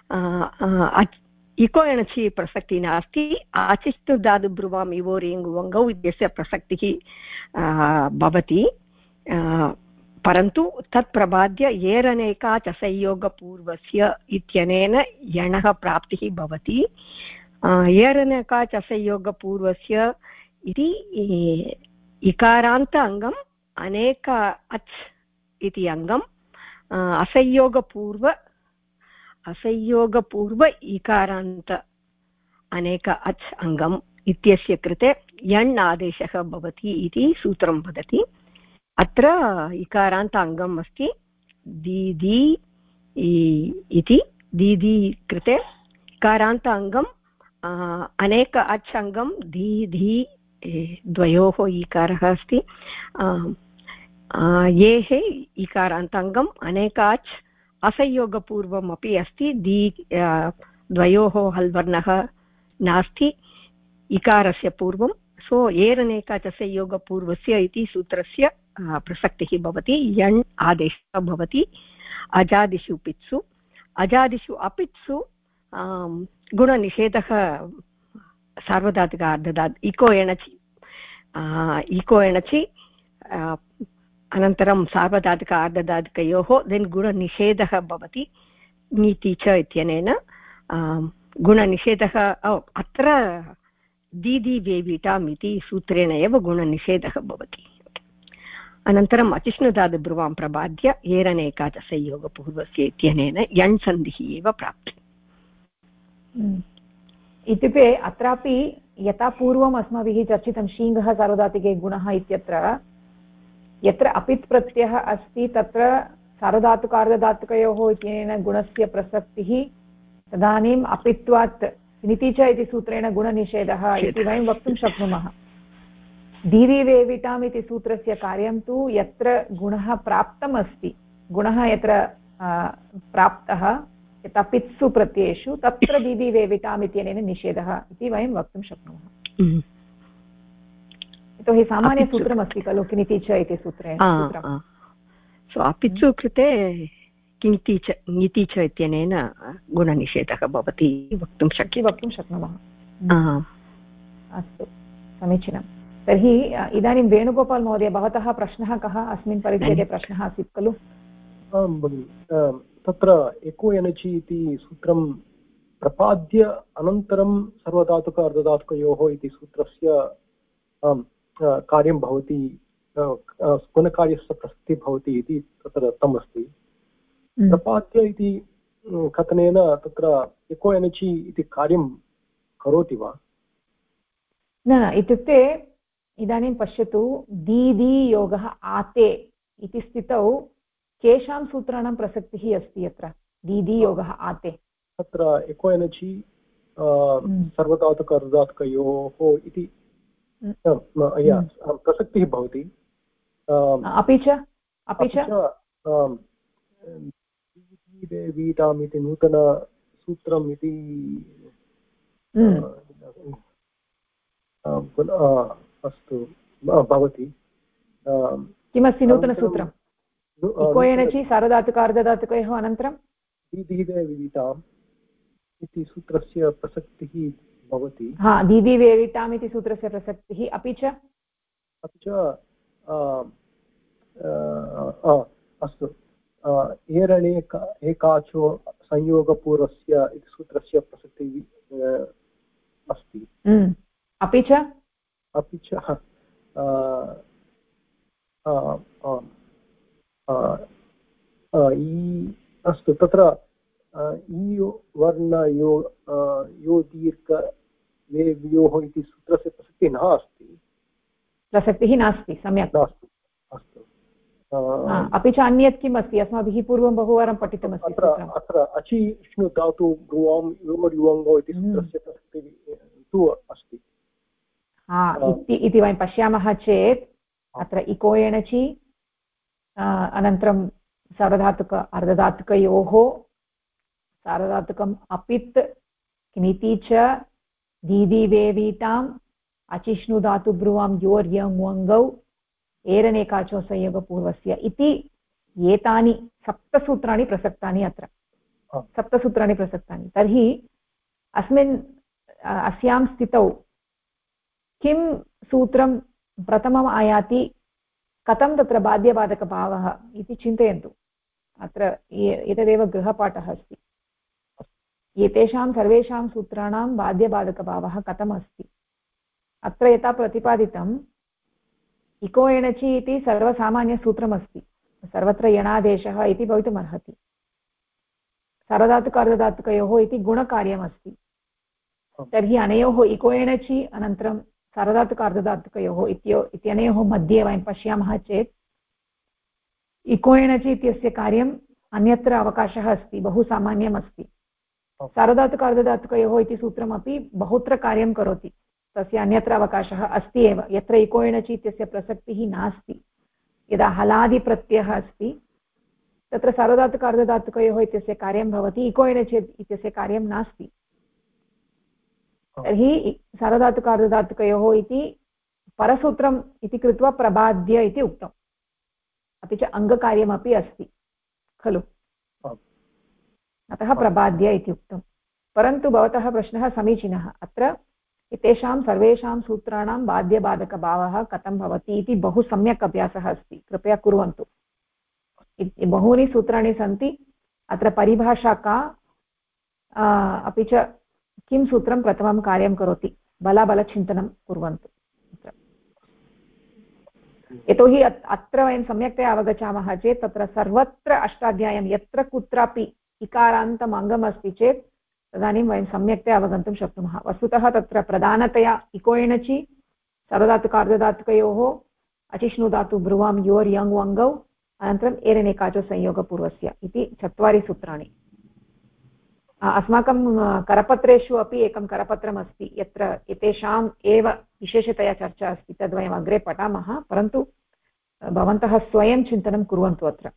इको यणचि प्रसक्तिः नास्ति, आचिष्टुधातुब्रुवाम् इवोरियङ्गुवङ्गौ इत्यस्य प्रसक्तिः भवति, परन्तु तत् प्रबाद्य एरनेकाच् असंयोगपूर्वस्य इत्यनेन यणः प्राप्तिः भवति। एरनेकाच् असंयोगपूर्वस्य इति इकारान्त अङ्गम् अनेक अच् इति अङ्गम् असंयोगपूर्व इकारान्त अनेक अच् अङ्गम् इत्यस्य कृते यण् आदेशः भवति इति सूत्रं वदति। अत्र इकारान्त अङ्गम् अस्ति दीदी इति। दीदी कृते इकारान्त अङ्गम् अनेक अच् अङ्गं दीधी द्वयोः इकारः अस्ति। येः इकारान्ताङ्गम् अनेकाच् असंयोगपूर्वमपि अस्ति। द्वयोः हल्वर्णः नास्ति इकारस्य पूर्वं। सो एरनेकाच् असंयोगपूर्वस्य इति सूत्रस्य प्रसक्तिः भवति। यण् आदेशः भवति अजादिषु पित्सु। अजादिषु अपित्सु गुणनिषेधः सार्वधातुक अर्धधातु इको एणचि अनन्तरं सार्वधातुक अर्धधातुकयोः देन् गुणनिषेधः भवति नीति च इत्यनेन। गुणनिषेधः अत्र दीदी वेविटाम् इति सूत्रेण एव गुणनिषेधः भवति। अनन्तरम् अचिष्णुधातु ब्रुवां प्रबाद्य एरनेकाचसंयोगपूर्वस्य इत्यनेन यण् सन्धिः एव प्राप्ति। इत्युक्ते अत्रापि यथा पूर्वम् अस्माभिः चर्चितं शीङ्गः सार्वधातुके गुणः इत्यत्र यत्र अपित् प्रत्ययः अस्ति तत्र सार्वधातुकार्धधातुकयोः इत्यनेन गुणस्य प्रसक्तिः तदानीम् अपित्वात् निति च इति सूत्रेण गुणनिषेधः इति वयं वक्तुं शक्नुमः। दीदी वेविटाम् इति सूत्रस्य कार्यं तु यत्र गुणः प्राप्तम् अस्ति, गुणः यत्र प्राप्तः यथा पित्सु प्रत्ययेषु तत्र दीदी वेविटाम् इत्यनेन निषेधः इति वयं वक्तुं शक्नुमः। यतोहि सामान्यसूत्रमस्ति खलु किनिति च इति सूत्रेण। सो अपित्सु कृते किनिति च ङिति च इत्यनेन गुणनिषेधः भवति वक्तुं शक्नुमः। अस्तु, समीचीनं। तर्हि इदानीं वेणुगोपाल् महोदय, भवतः प्रश्नः कः? अस्मिन् परिच्छेदे प्रश्नः आसीत् खलु? आं भगिनि, तत्र एको एनचि इति सूत्रं प्रपाद्य अनन्तरं सर्वधातुक अर्धधातुकयोः इति सूत्रस्य कार्यं भवति, गुणकार्यस्य प्रसक्तिः भवति इति तत्र दत्तमस्ति। प्रपाद्य इति कथनेन तत्र एको एनचि इति कार्यं करोति वा? न, इत्युक्ते इदानीं पश्यतु, दीदी योगः आते इति स्थितौ केषां सूत्राणां प्रसक्तिः अस्ति अत्र? दीदी योगः आते तत्र एको एनचि सर्वधातुक अर्धधातुकयोः इति प्रसक्तिः भवति। अपि च वीटाम् इति नूतनसूत्रम् इति अस्तु भवति। किमस्ति नूतनसूत्रम्? इको एनचि सार्वधातुकार्धधातुकयोः अनन्तरं दीदीवेविटाम् इति सूत्रस्य प्रसक्तिः भवति। दीदीवेविटाम् इति सूत्रस्य प्रसक्तिः। अपि च अस्तु, एकाचो संयोगपूर्वस्य इति सूत्रस्य प्रसक्तिः अस्ति। अपि च अस्तु, तत्र ई वर्ण यो दीर्घ वेव्योः इति सूत्रस्य प्रसक्तिः नास्ति। सम्यक् नास्ति। अस्तु, अपि च अन्यत् किम् अस्ति? अस्माभिः पूर्वं बहुवारं पठितमस्ति। अत्र अचिष्णु धातु ब्रुवां युवङ्गौ इति सूत्रस्य प्रसक्तिः तु अस्ति। इति वयं पश्यामः चेत् अत्र इको एणचि अनन्तरं सार्वधातुक अर्धधातुकयोः सार्वधातुकम् अपित् किनिति च दीदीवेवीटाम् अचिष्णु धातु ब्रुवां योर्यङ्वङ्गौ एरनेकाचो संयोगपूर्वस्य इति एतानि सप्तसूत्राणि प्रसक्तानि अत्र। सप्तसूत्राणि प्रसक्तानि। तर्हि अस्यां स्थितौ किं सूत्रं प्रथमम् आयाति, कथं तत्र बाध्यबाधकभावः इति चिन्तयन्तु। अत्र एतदेव गृहपाठः अस्ति। एतेषां सर्वेषां सूत्राणां बाध्यबाधकभावः कथम् अस्ति? अत्र यथा प्रतिपादितं इको एणचि इति सर्वसामान्यसूत्रमस्ति, सर्वत्र यणादेशः इति भवितुमर्हति। सार्वधातुकार्धधातुकयोः इति गुणकार्यमस्ति, तर्हि अनयोः इको एणचि अनन्तरं सार्वधातुकार्धधातुकयोः इत्यनयोः मध्ये वयं पश्यामः चेत् इको एणचि इत्यस्य कार्यम् अन्यत्र अवकाशः अस्ति, बहु सामान्यम् अस्ति। सार्वधातुकार्धधातुकयोः इति सूत्रमपि बहुत्र कार्यं करोति, तस्य अन्यत्र अवकाशः अस्ति एव, यत्र इको एणचि इत्यस्य प्रसक्तिः नास्ति। यदा हलादिप्रत्ययः अस्ति तत्र सार्वधातुकार्धधातुकयोः इत्यस्य कार्यं भवति, इको एणचि इत्यस्य कार्यं नास्ति। तर्हि सार्वधातुकार्धधातुकयोः इति परसूत्रम् इति कृत्वा प्रबाद्य इति उक्तम्, अपि च अङ्गकार्यमपि अस्ति खलु, अतः प्रबाद्य इति उक्तं। परन्तु भवतः प्रश्नः समीचीनः। अत्र एतेषां सर्वेषां सूत्राणां बाध्यबाधकभावः कथं भवति इति बहु सम्यक् अभ्यासः अस्ति, कृपया कुर्वन्तु। बहूनि सूत्राणि सन्ति, अत्र परिभाषा का, अपि च किं सूत्रं प्रथमं कार्यं करोति, बलाबलचिन्तनं कुर्वन्तु। यतोहि अत्र वयं सम्यक्तया अवगच्छामः चेत् तत्र सर्वत्र अष्टाध्याय्यां यत्र कुत्रापि इकारान्तम् अङ्गमस्ति चेत् तदानीं वयं सम्यक्तया अवगन्तुं शक्नुमः। वस्तुतः तत्र प्रधानतया इको एणचि सार्वधातुकार्धधातुकयोः अचिष्णुधातु ब्रुवां योर् यङ् वङ्गौ अनन्तरम् एरनेकाचो संयोगपूर्वस्य इति 4 सूत्राणि। अस्माकं करपत्रेषु अपि एकं करपत्रमस्ति यत्र एतेषाम् एव विशेषतया चर्चा अस्ति, तद्वयम् अग्रे पठामः, परन्तु भवन्तः स्वयं चिन्तनं कुर्वन्तु अत्र।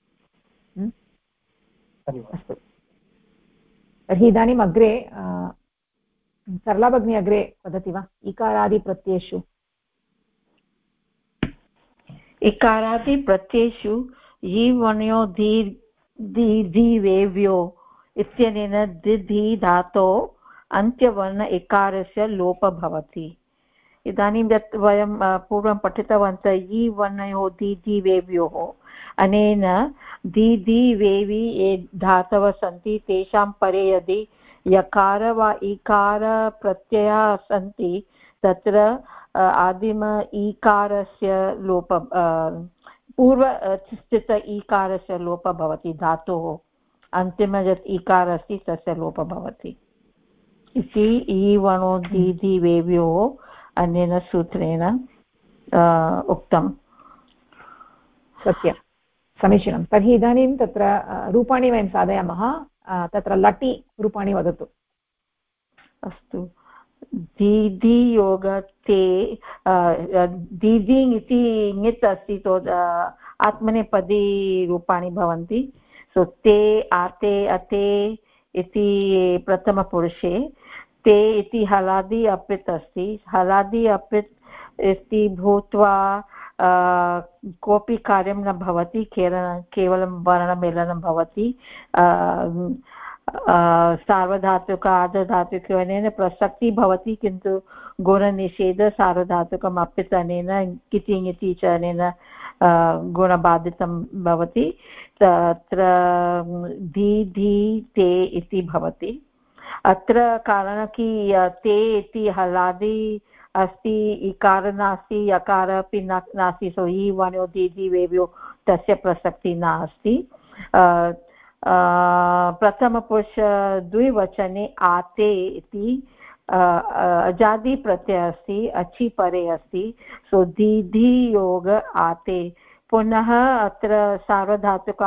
अस्तु, तर्हि इदानीम् अग्रे सरला भगिनी अग्रे वदति वा? इकारादिप्रत्ययेषु इकारादिप्रत्ययेषु यीवण्यो दीर्घिवेव्यो इत्यनेन दिधि धातो अन्त्यवर्ण इकारस्य लोपः भवति। इदानीं यत् वयं पूर्वं पठितवन्तः यीवर्णयोः दीर्घिवेव्योः, अनेन दीर्घिवेवि ये धातवः सन्ति तेषां परे यदि यकार वा इकार प्रत्ययाः सन्ति तत्र आदिम ईकारस्य लोपः, पूर्वस्थित ईकारस्य लोपः भवति, धातोः अन्तिम यत् ईकार अस्ति तस्य लोपः भवति इति ईवणो दीर्घिवेव्योः अनेन सूत्रेण उक्तम्। सत्यं, समीचीनं। तर्हि इदानीं तत्र रूपाणि वयं साधयामः, तत्र लटि रूपाणि वदतु। अस्तु, दीदि योग ते, दीदि इति ङित् अस्ति, तो आत्मनेपदी रूपाणि भवन्ति। सो ते, आते, अते इति प्रथमपुरुषे, ते इति हलादि अपित् अस्ति, हलादि अपित् इति भूत्वा कोऽपि कार्यं न भवति, केवलं वर्णमेलनं भवति। सार्वधातुक आर्धधातुकेन प्रसक्तिः भवति, किन्तु गुणनिषेध सार्वधातुकम् अपित् अनेन किति ङिति च अनेन गुणबाधितं भवति। तत्र धी ते इति भवति। अत्र कारणं कि ते इति हलादि अस्ति, इकार नास्ति, यकार अपि नास्ति, सो इ वण्यो दीदि वेव्यो तस्य प्रसक्तिः नास्ति। प्रथमपुरुष द्विवचने आते इति अजादि प्रत्ययः अस्ति, अचि परे अस्ति, सो दीधि योग आते। पुनः अत्र सार्वधातुक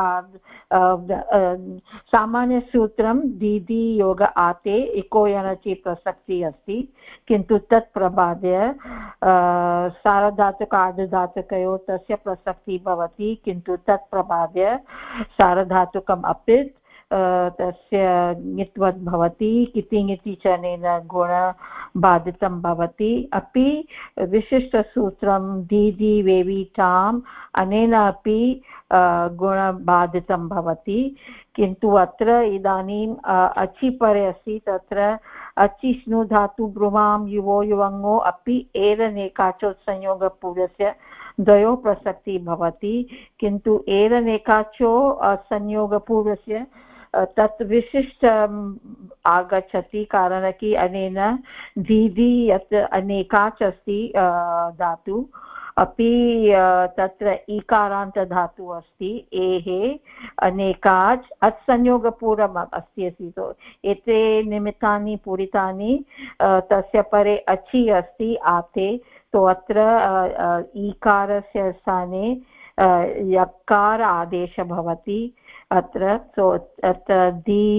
सामान्यसूत्रं दीदि योग आते, इको एणचि प्रसक्तिः अस्ति, किन्तु तत् प्रबाद्य सार्वधातुक आर्धधातुकयोः तस्य प्रसक्तिः भवति, किन्तु तत् प्रबाद्य सार्वधातुकम् अपित् तस्य ङित्वत् भवति, किति ङिति च अनेन गुणबाधितं भवति। अपि विशिष्टसूत्रं दीदि वेवि टाम् अनेन अपि गुणबाधितं भवति, किन्तु अत्र इदानीम् अचि परे अस्ति, तत्र अचिष्णु धातु ब्रुवां युवो युवङो अपि एरनेकाचो संयोगपूर्वस्य द्वयोः प्रसक्तिः भवति, किन्तु एरनेकाचो संयोगपूर्वस्य तत् विशिष्ट आगच्छति, कारणं कि अनेन दीदि यत् अनेकाच् अस्ति धातु, अपि तत्र ईकारान्तधातुः अस्ति एः अनेकाच् अत्संयोगपूर्वम् अस्ति तो एते निमित्तानि पूरितानि तस्य परे अचि अस्ति आते तो अत्र ईकारस्य स्थाने यकार आदेशः भवति अत्र सो अत्र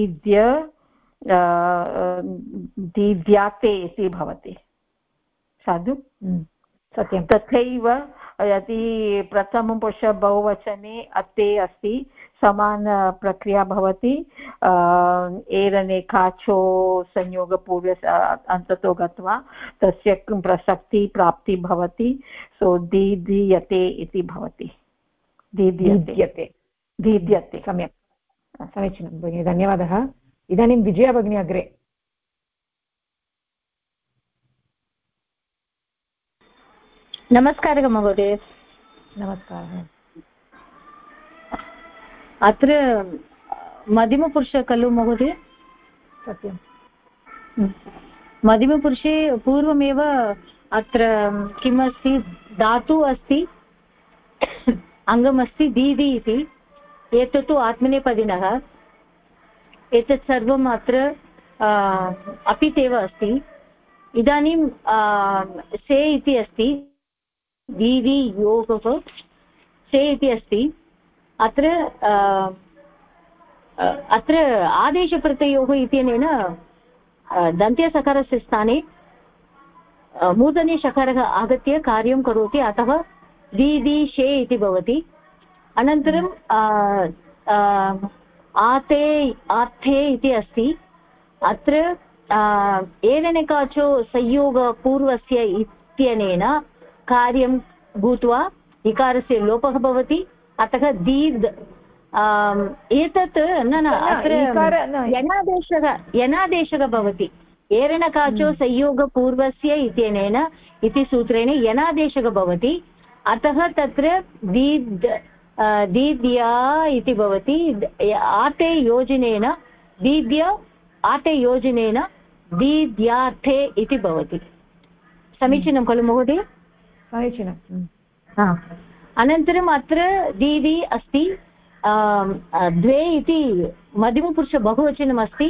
दीद्याते इति भवति साधु सत्यं तथैव यदि प्रथमपुरुष बहुवचने अते अस्ति समान प्रक्रिया भवति एरनेकाचो संयोगपूर्व अन्ततो गत्वा तस्य प्रसक्ति प्राप्ति भवति सो दीदीयते इति भवति दीद्यते सम्यक् समीचीनं भगिनि धन्यवादः इदानीं विजया भगिनी अग्रे नमस्कारः महोदय नमस्कारः अत्र मध्यमपुरुष खलु महोदय सत्यं मध्यमपुरुषे पूर्वमेव अत्र किमस्ति धातुः अस्ति अङ्गमस्ति दीदि इति एतत् तु आत्मनेपदिनः एतत् सर्वम् अत्र अपितेव अस्ति इदानीं से इति अस्ति दीदि योगः से इति अस्ति अत्र अत्र आदेशप्रत्ययोः इत्यनेन दन्त्यसकारस्य स्थाने मूर्धन्ये शकारः आगत्य कार्यं करोति अतः दीदि शे इति भवति अनन्तरं आते आर्थे इति अस्ति अत्र एरनेकाचो संयोगपूर्वस्य इत्यनेन कार्यं भूत्वा इकारस्य लोपः भवति अतः दीद् एतत् न अत्र यनादेशः भवति एरनकाचो संयोगपूर्वस्य इत्यनेन इति सूत्रेण यनादेशः भवति अतः तत्र दीद्या इति भवति आते योजनेन दीद्य आते योजनेन दीद्यार्थे इति भवति समीचीनं खलु महोदय समीचीनं अनन्तरम् अत्र दीदि अस्ति द्वे इति मध्यमपुरुष बहुवचनम् अस्ति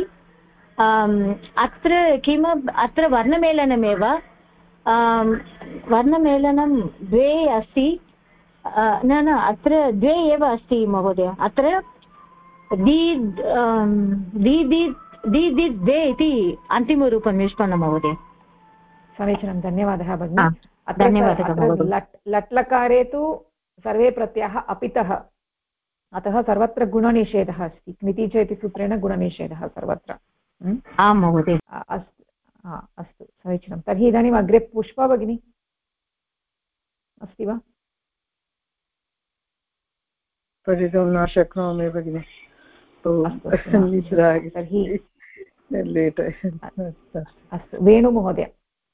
अत्र अत्र वर्णमेलनमेव वर्णमेलनं द्वे अस्ति न अत्र द्वे एव अस्ति महोदय अत्र दीदि द्वे इति अन्तिमरूपं निष्पन्नं महोदय समीचीनं धन्यवादः भगिनि धन्यवादः लट्लकारे तु सर्वे प्रत्ययाः अपितः अतः सर्वत्र गुणनिषेधः अस्ति क्निति च इति सूत्रेण गुणनिषेधः सर्वत्र आं महोदय अस्तु समीचीनं तर्हि इदानीम् अग्रे पुष्पा भगिनी अस्ति वा पठितुं न शक्नोमि भगिनि तर्हि अस्तु वेणुमहोदय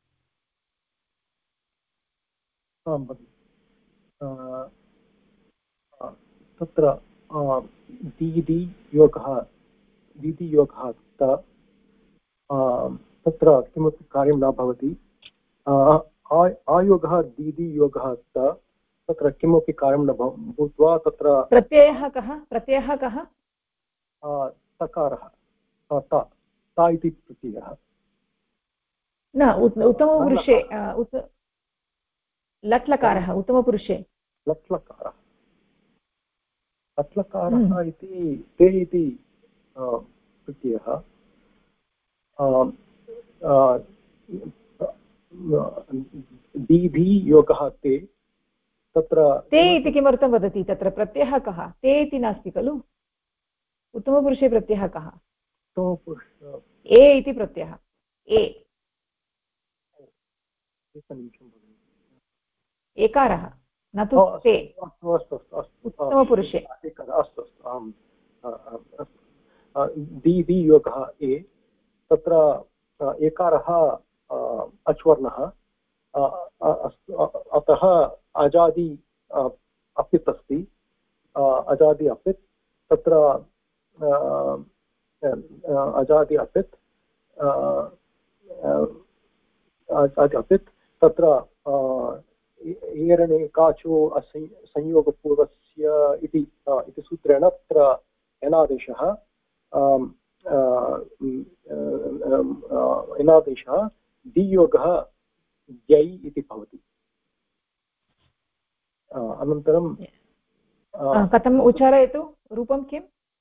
तत्र दीदि योगः तत्र किमपि कार्यं न भवति आयोगः दीदि योगः तत्र किमपि कार्यं न भूत्वा तत्र प्रत्ययः कः तकारः ता इति प्रत्ययः न उत्तमपुरुषे लट्लकारः उत्तमपुरुषे लट्लकारः इति ते इति प्रत्ययः दीधि योगः ते तत्र ते इति किमर्थं वदति तत्र प्रत्ययः कः ते इति नास्ति खलु उत्तमपुरुषे प्रत्ययः कः ए इति प्रत्ययः एकारः न तु ते उत्तमपुरुषे अस्तु दीदि योगः ए तत्र एकारः अच्वर्णः अतः अजादि अपित् अस्ति अजादि अपित् तत्र अजादि अपित् तत्र एरणे संयोगपूर्वस्य इति सूत्रेण तत्र एनादेशः दियोगः द्यै इति भवति। अनन्तरं कथम् उच्चारयतु रूपं किं?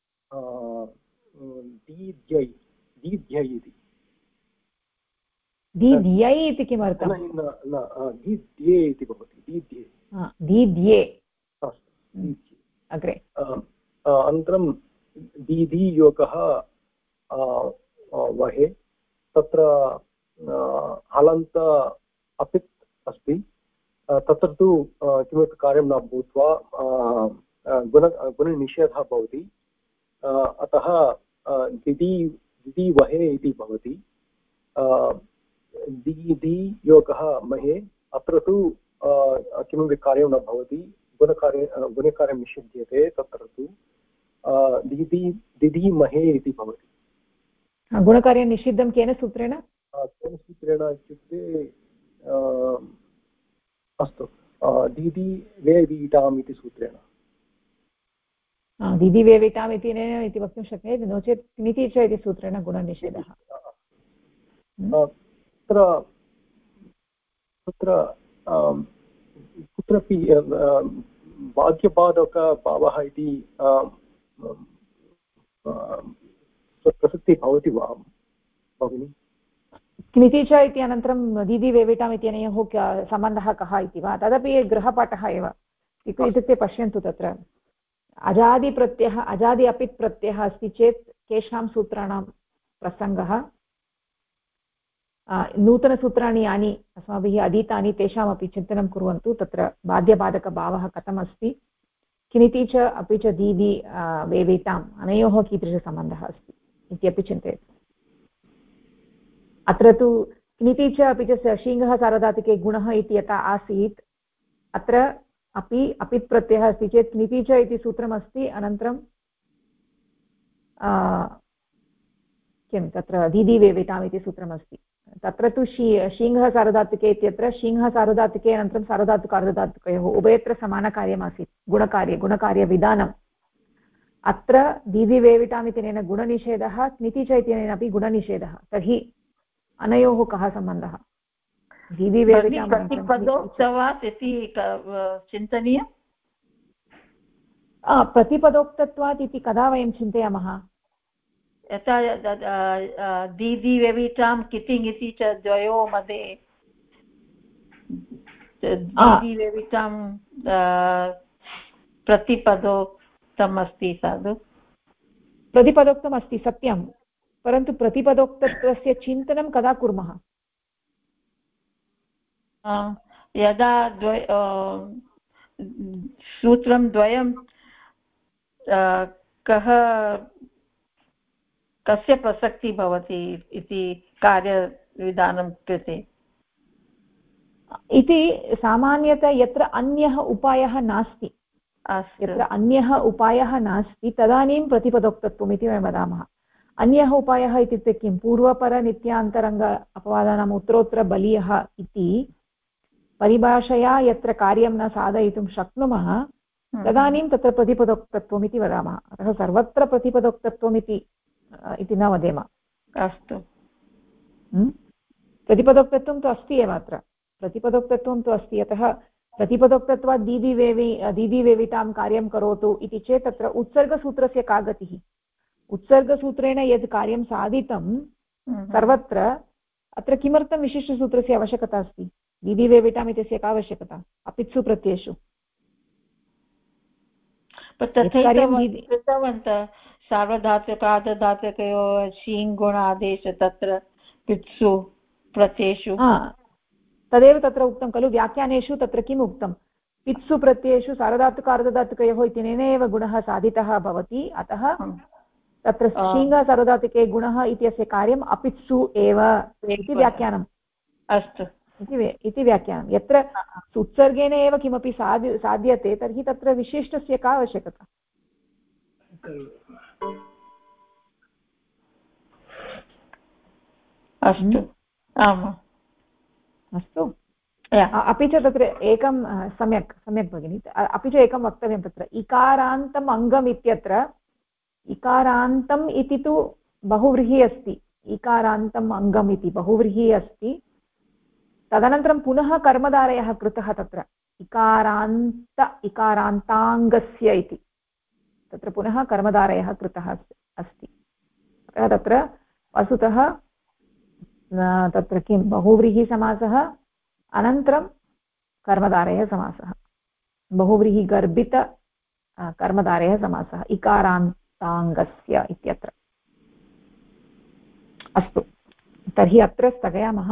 दीद्यै इति। दीद्यै इति किमर्थं? दीद्ये इति भवति। दीद्ये अग्रे। अनन्तरं दीदीयोगः वहे, तत्र हलन्त अपित् अस्ति, तत्र तु किमपि कार्यं न भूत्वा गुणनिषेधः भवति, अतः दिदी वहे इति भवति। दीदी योगः महे, अत्र तु किमपि कार्यं न भवति, गुणकार्यं निषिध्यते, तत्र तु दिदी महे इति भवति। गुणकार्यं निषिद्धं केन सूत्रेण? इत्युक्ते अस्तु, दीदी वेवीटाम् इति सूत्रेण। दीदी वेविटाम् इति वक्तुं शक्यते, नो चेत् क्निति च इति सूत्रेण गुणनिषेधः। तत्र कुत्रापि बाध्यबाधकभावः इति प्रसक्तिः भवति वा भगिनि? क्निति च इति अनन्तरं दीदी वेविटाम् इत्यनयोः सम्बन्धः कः इति वा? तदपि गृहपाठः एव। इत्युक्ते पश्यन्तु, तत्र अजादिप्रत्ययः अजादि अपित् प्रत्ययः अस्ति चेत् केषां सूत्राणां प्रसङ्गः, नूतनसूत्राणि यानि अस्माभिः अधीतानि तेषामपि चिन्तनं कुर्वन्तु। तत्र बाध्यबाधकभावः कथम् अस्ति, किनिति च अपि च दीदी वेविताम् अनयोः कीदृशसम्बन्धः अस्ति इत्यपि चिन्तयतु। अत्र तु किनिति च अपि च शीङ्गः सार्वधातुके गुणः इति यथा आसीत्, अत्र अपि अपित् प्रत्ययः अस्ति चेत् किनिति च इति सूत्रमस्ति, अनन्तरं किं तत्र दीदी वेविताम् इति सूत्रमस्ति। तत्र तु शीङ्गः सार्वधातुके इत्यत्र शीङ्गः सार्वधातुके अनन्तरं सार्वधातुकार्धधातुकयोः उभयत्र समानकार्यमासीत्, गुणकार्यविधानम्। अत्र दीदी वेविटाम् इत्यनेन गुणनिषेधः, क्निति च इत्यनेन अपि गुणनिषेधः। तर्हि अनयोः कः सम्बन्धः? दीदी वेविटाम् प्रतिपदोक्तवात् इति चिन्तनीयं। प्रतिपदोक्तत्वात् इति कदा वयं चिन्तयामः? यथा दीदी वेविटां कितिङ् इति च द्वयोः मध्ये दीदी वेविटां प्रतिपदोक्तम् अस्ति, साधु प्रतिपदोक्तम् अस्ति, सत्यं, परन्तु प्रतिपदोक्तत्वस्य चिन्तनं कदा कुर्मः? यदा सूत्रं द्वयं कस्य प्रसक्तिः भवति इति कार्यविधानं कृते इति सामान्यतः यत्र अन्यः उपायः नास्ति, यत्र अन्यः उपायः नास्ति तदानीं प्रतिपदोक्तत्वम् इति वयं वदामः। अन्यः उपायः इत्युक्ते किं? पूर्वपरनित्यान्तरङ्ग अपवादानाम् उत्तरोत्तर बलीयः इति परिभाषया यत्र कार्यं न साधयितुं शक्नुमः तदानीं तत्र प्रतिपदोक्तत्वम् इति वदामः। अतः सर्वत्र प्रतिपदोक्तत्वम् इति न वदेम। अस्तु, प्रतिपदोक्तत्वं तु अस्ति एव, अत्र प्रतिपदोक्तत्वं तु अस्ति। यतः प्रतिपदोक्तत्वात् दीदी वेवितां कार्यं करोतु इति चेत् तत्र उत्सर्गसूत्रस्य का गतिः? उत्सर्गसूत्रेण यद् कार्यं साधितं सर्वत्र, अत्र किमर्थं विशिष्टसूत्रस्य आवश्यकता अस्ति? दीदी वेविटाम् इत्यस्य का आवश्यकता? अपित्सु प्रत्ययेषु कृतवन्तः सार्वधातुकार्धधातुकयोः शीङ् गुणादेश तत्र पित्सु प्रत्ययेषु। तदेव तत्र उक्तं खलु व्याख्यानेषु। तत्र किम् उक्तं? पित्सु प्रत्ययेषु सार्वधातुकार्धधातुकयोः इत्यनेन एव गुणः साधितः भवति, अतः तत्र शीङ्गः सार्वधातुके गुणः इत्यस्य कार्यम् अपित्सु एव इति व्याख्यानम्। अस्तु इति व्याख्यानं। यत्र उत्सर्गेण एव किमपि साध्यते तर्हि तत्र विशिष्टस्य का आवश्यकता? अस्तु, आम्, अस्तु, अपि च तत्र एकं सम्यक् सम्यक् भगिनि अपि च एकं वक्तव्यं तत्र इकारान्तम् अङ्गम् इत्यत्र इकारान्तम् इति तु बहुव्रीहि अस्ति इकारान्तम् अङ्गम् इति बहुव्रीहि अस्ति तदनन्तरं पुनः कर्मधारयः कृतः तत्र इकारान्ताङ्गस्य इति तत्र पुनः कर्मधारयः कृतः अस्ति तत्र वस्तुतः तत्र किं बहुव्रीहिसमासः अनन्तरं कर्मधारयः समासः बहुव्रीहिगर्भित कर्मधारयः समासः इकारान्ताङ्गस्य इत्यत्र अस्तु तर्हि अत्र स्थगयामः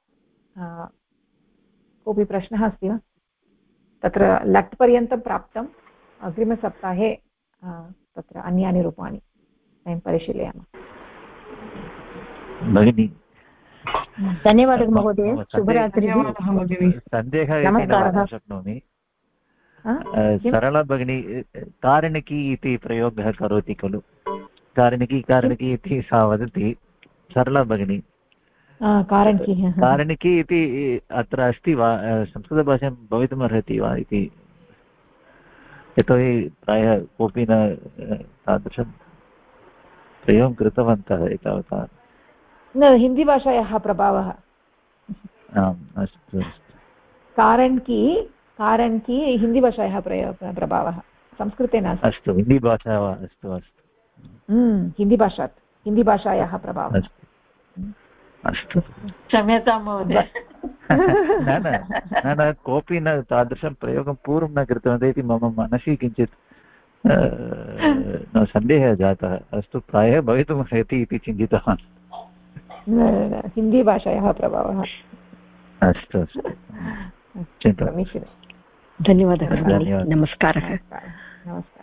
कोऽपि प्रश्नः अस्ति वा तत्र लट् पर्यन्तं प्राप्तम् अग्रिमसप्ताहे तत्र अन्यानि रूपाणि वयं परिशीलयामः भगिनि धन्यवादः महोदय शुभरात्रिः सन्देहः शक्नोमि सरला भगिनी कारणकी इति प्रयोगः करोति खलु कारणकी इति सा वदति सरला भगिनी कारणकी इति अत्र अस्ति वा संस्कृतभाषायां भवितुमर्हति वा इति यतोहि प्रायः कोऽपि न तादृशं प्रयोगं कृतवन्तः एतावता न हिन्दीभाषायाः प्रभावः आम् अस्तु अस्तु कारणकी हिन्दीभाषायाः प्रभावः संस्कृते नास्ति अस्तु हिन्दीभाषा वा अस्तु अस्तु हिन्दीभाषायाः प्रभावः अस्तु क्षम्यतां महोदय न कोऽपि न तादृशं प्रयोगं पूर्वं न कृतवन्तः इति मम मनसि किञ्चित् सन्देहः जातः अस्तु प्रायः भवितुमर्हति इति चिन्तितवान् हिन्दीभाषायाः प्रभावः अस्तु अस्तु चिन्ता धन्यवादः नमस्कारः नमस्कारः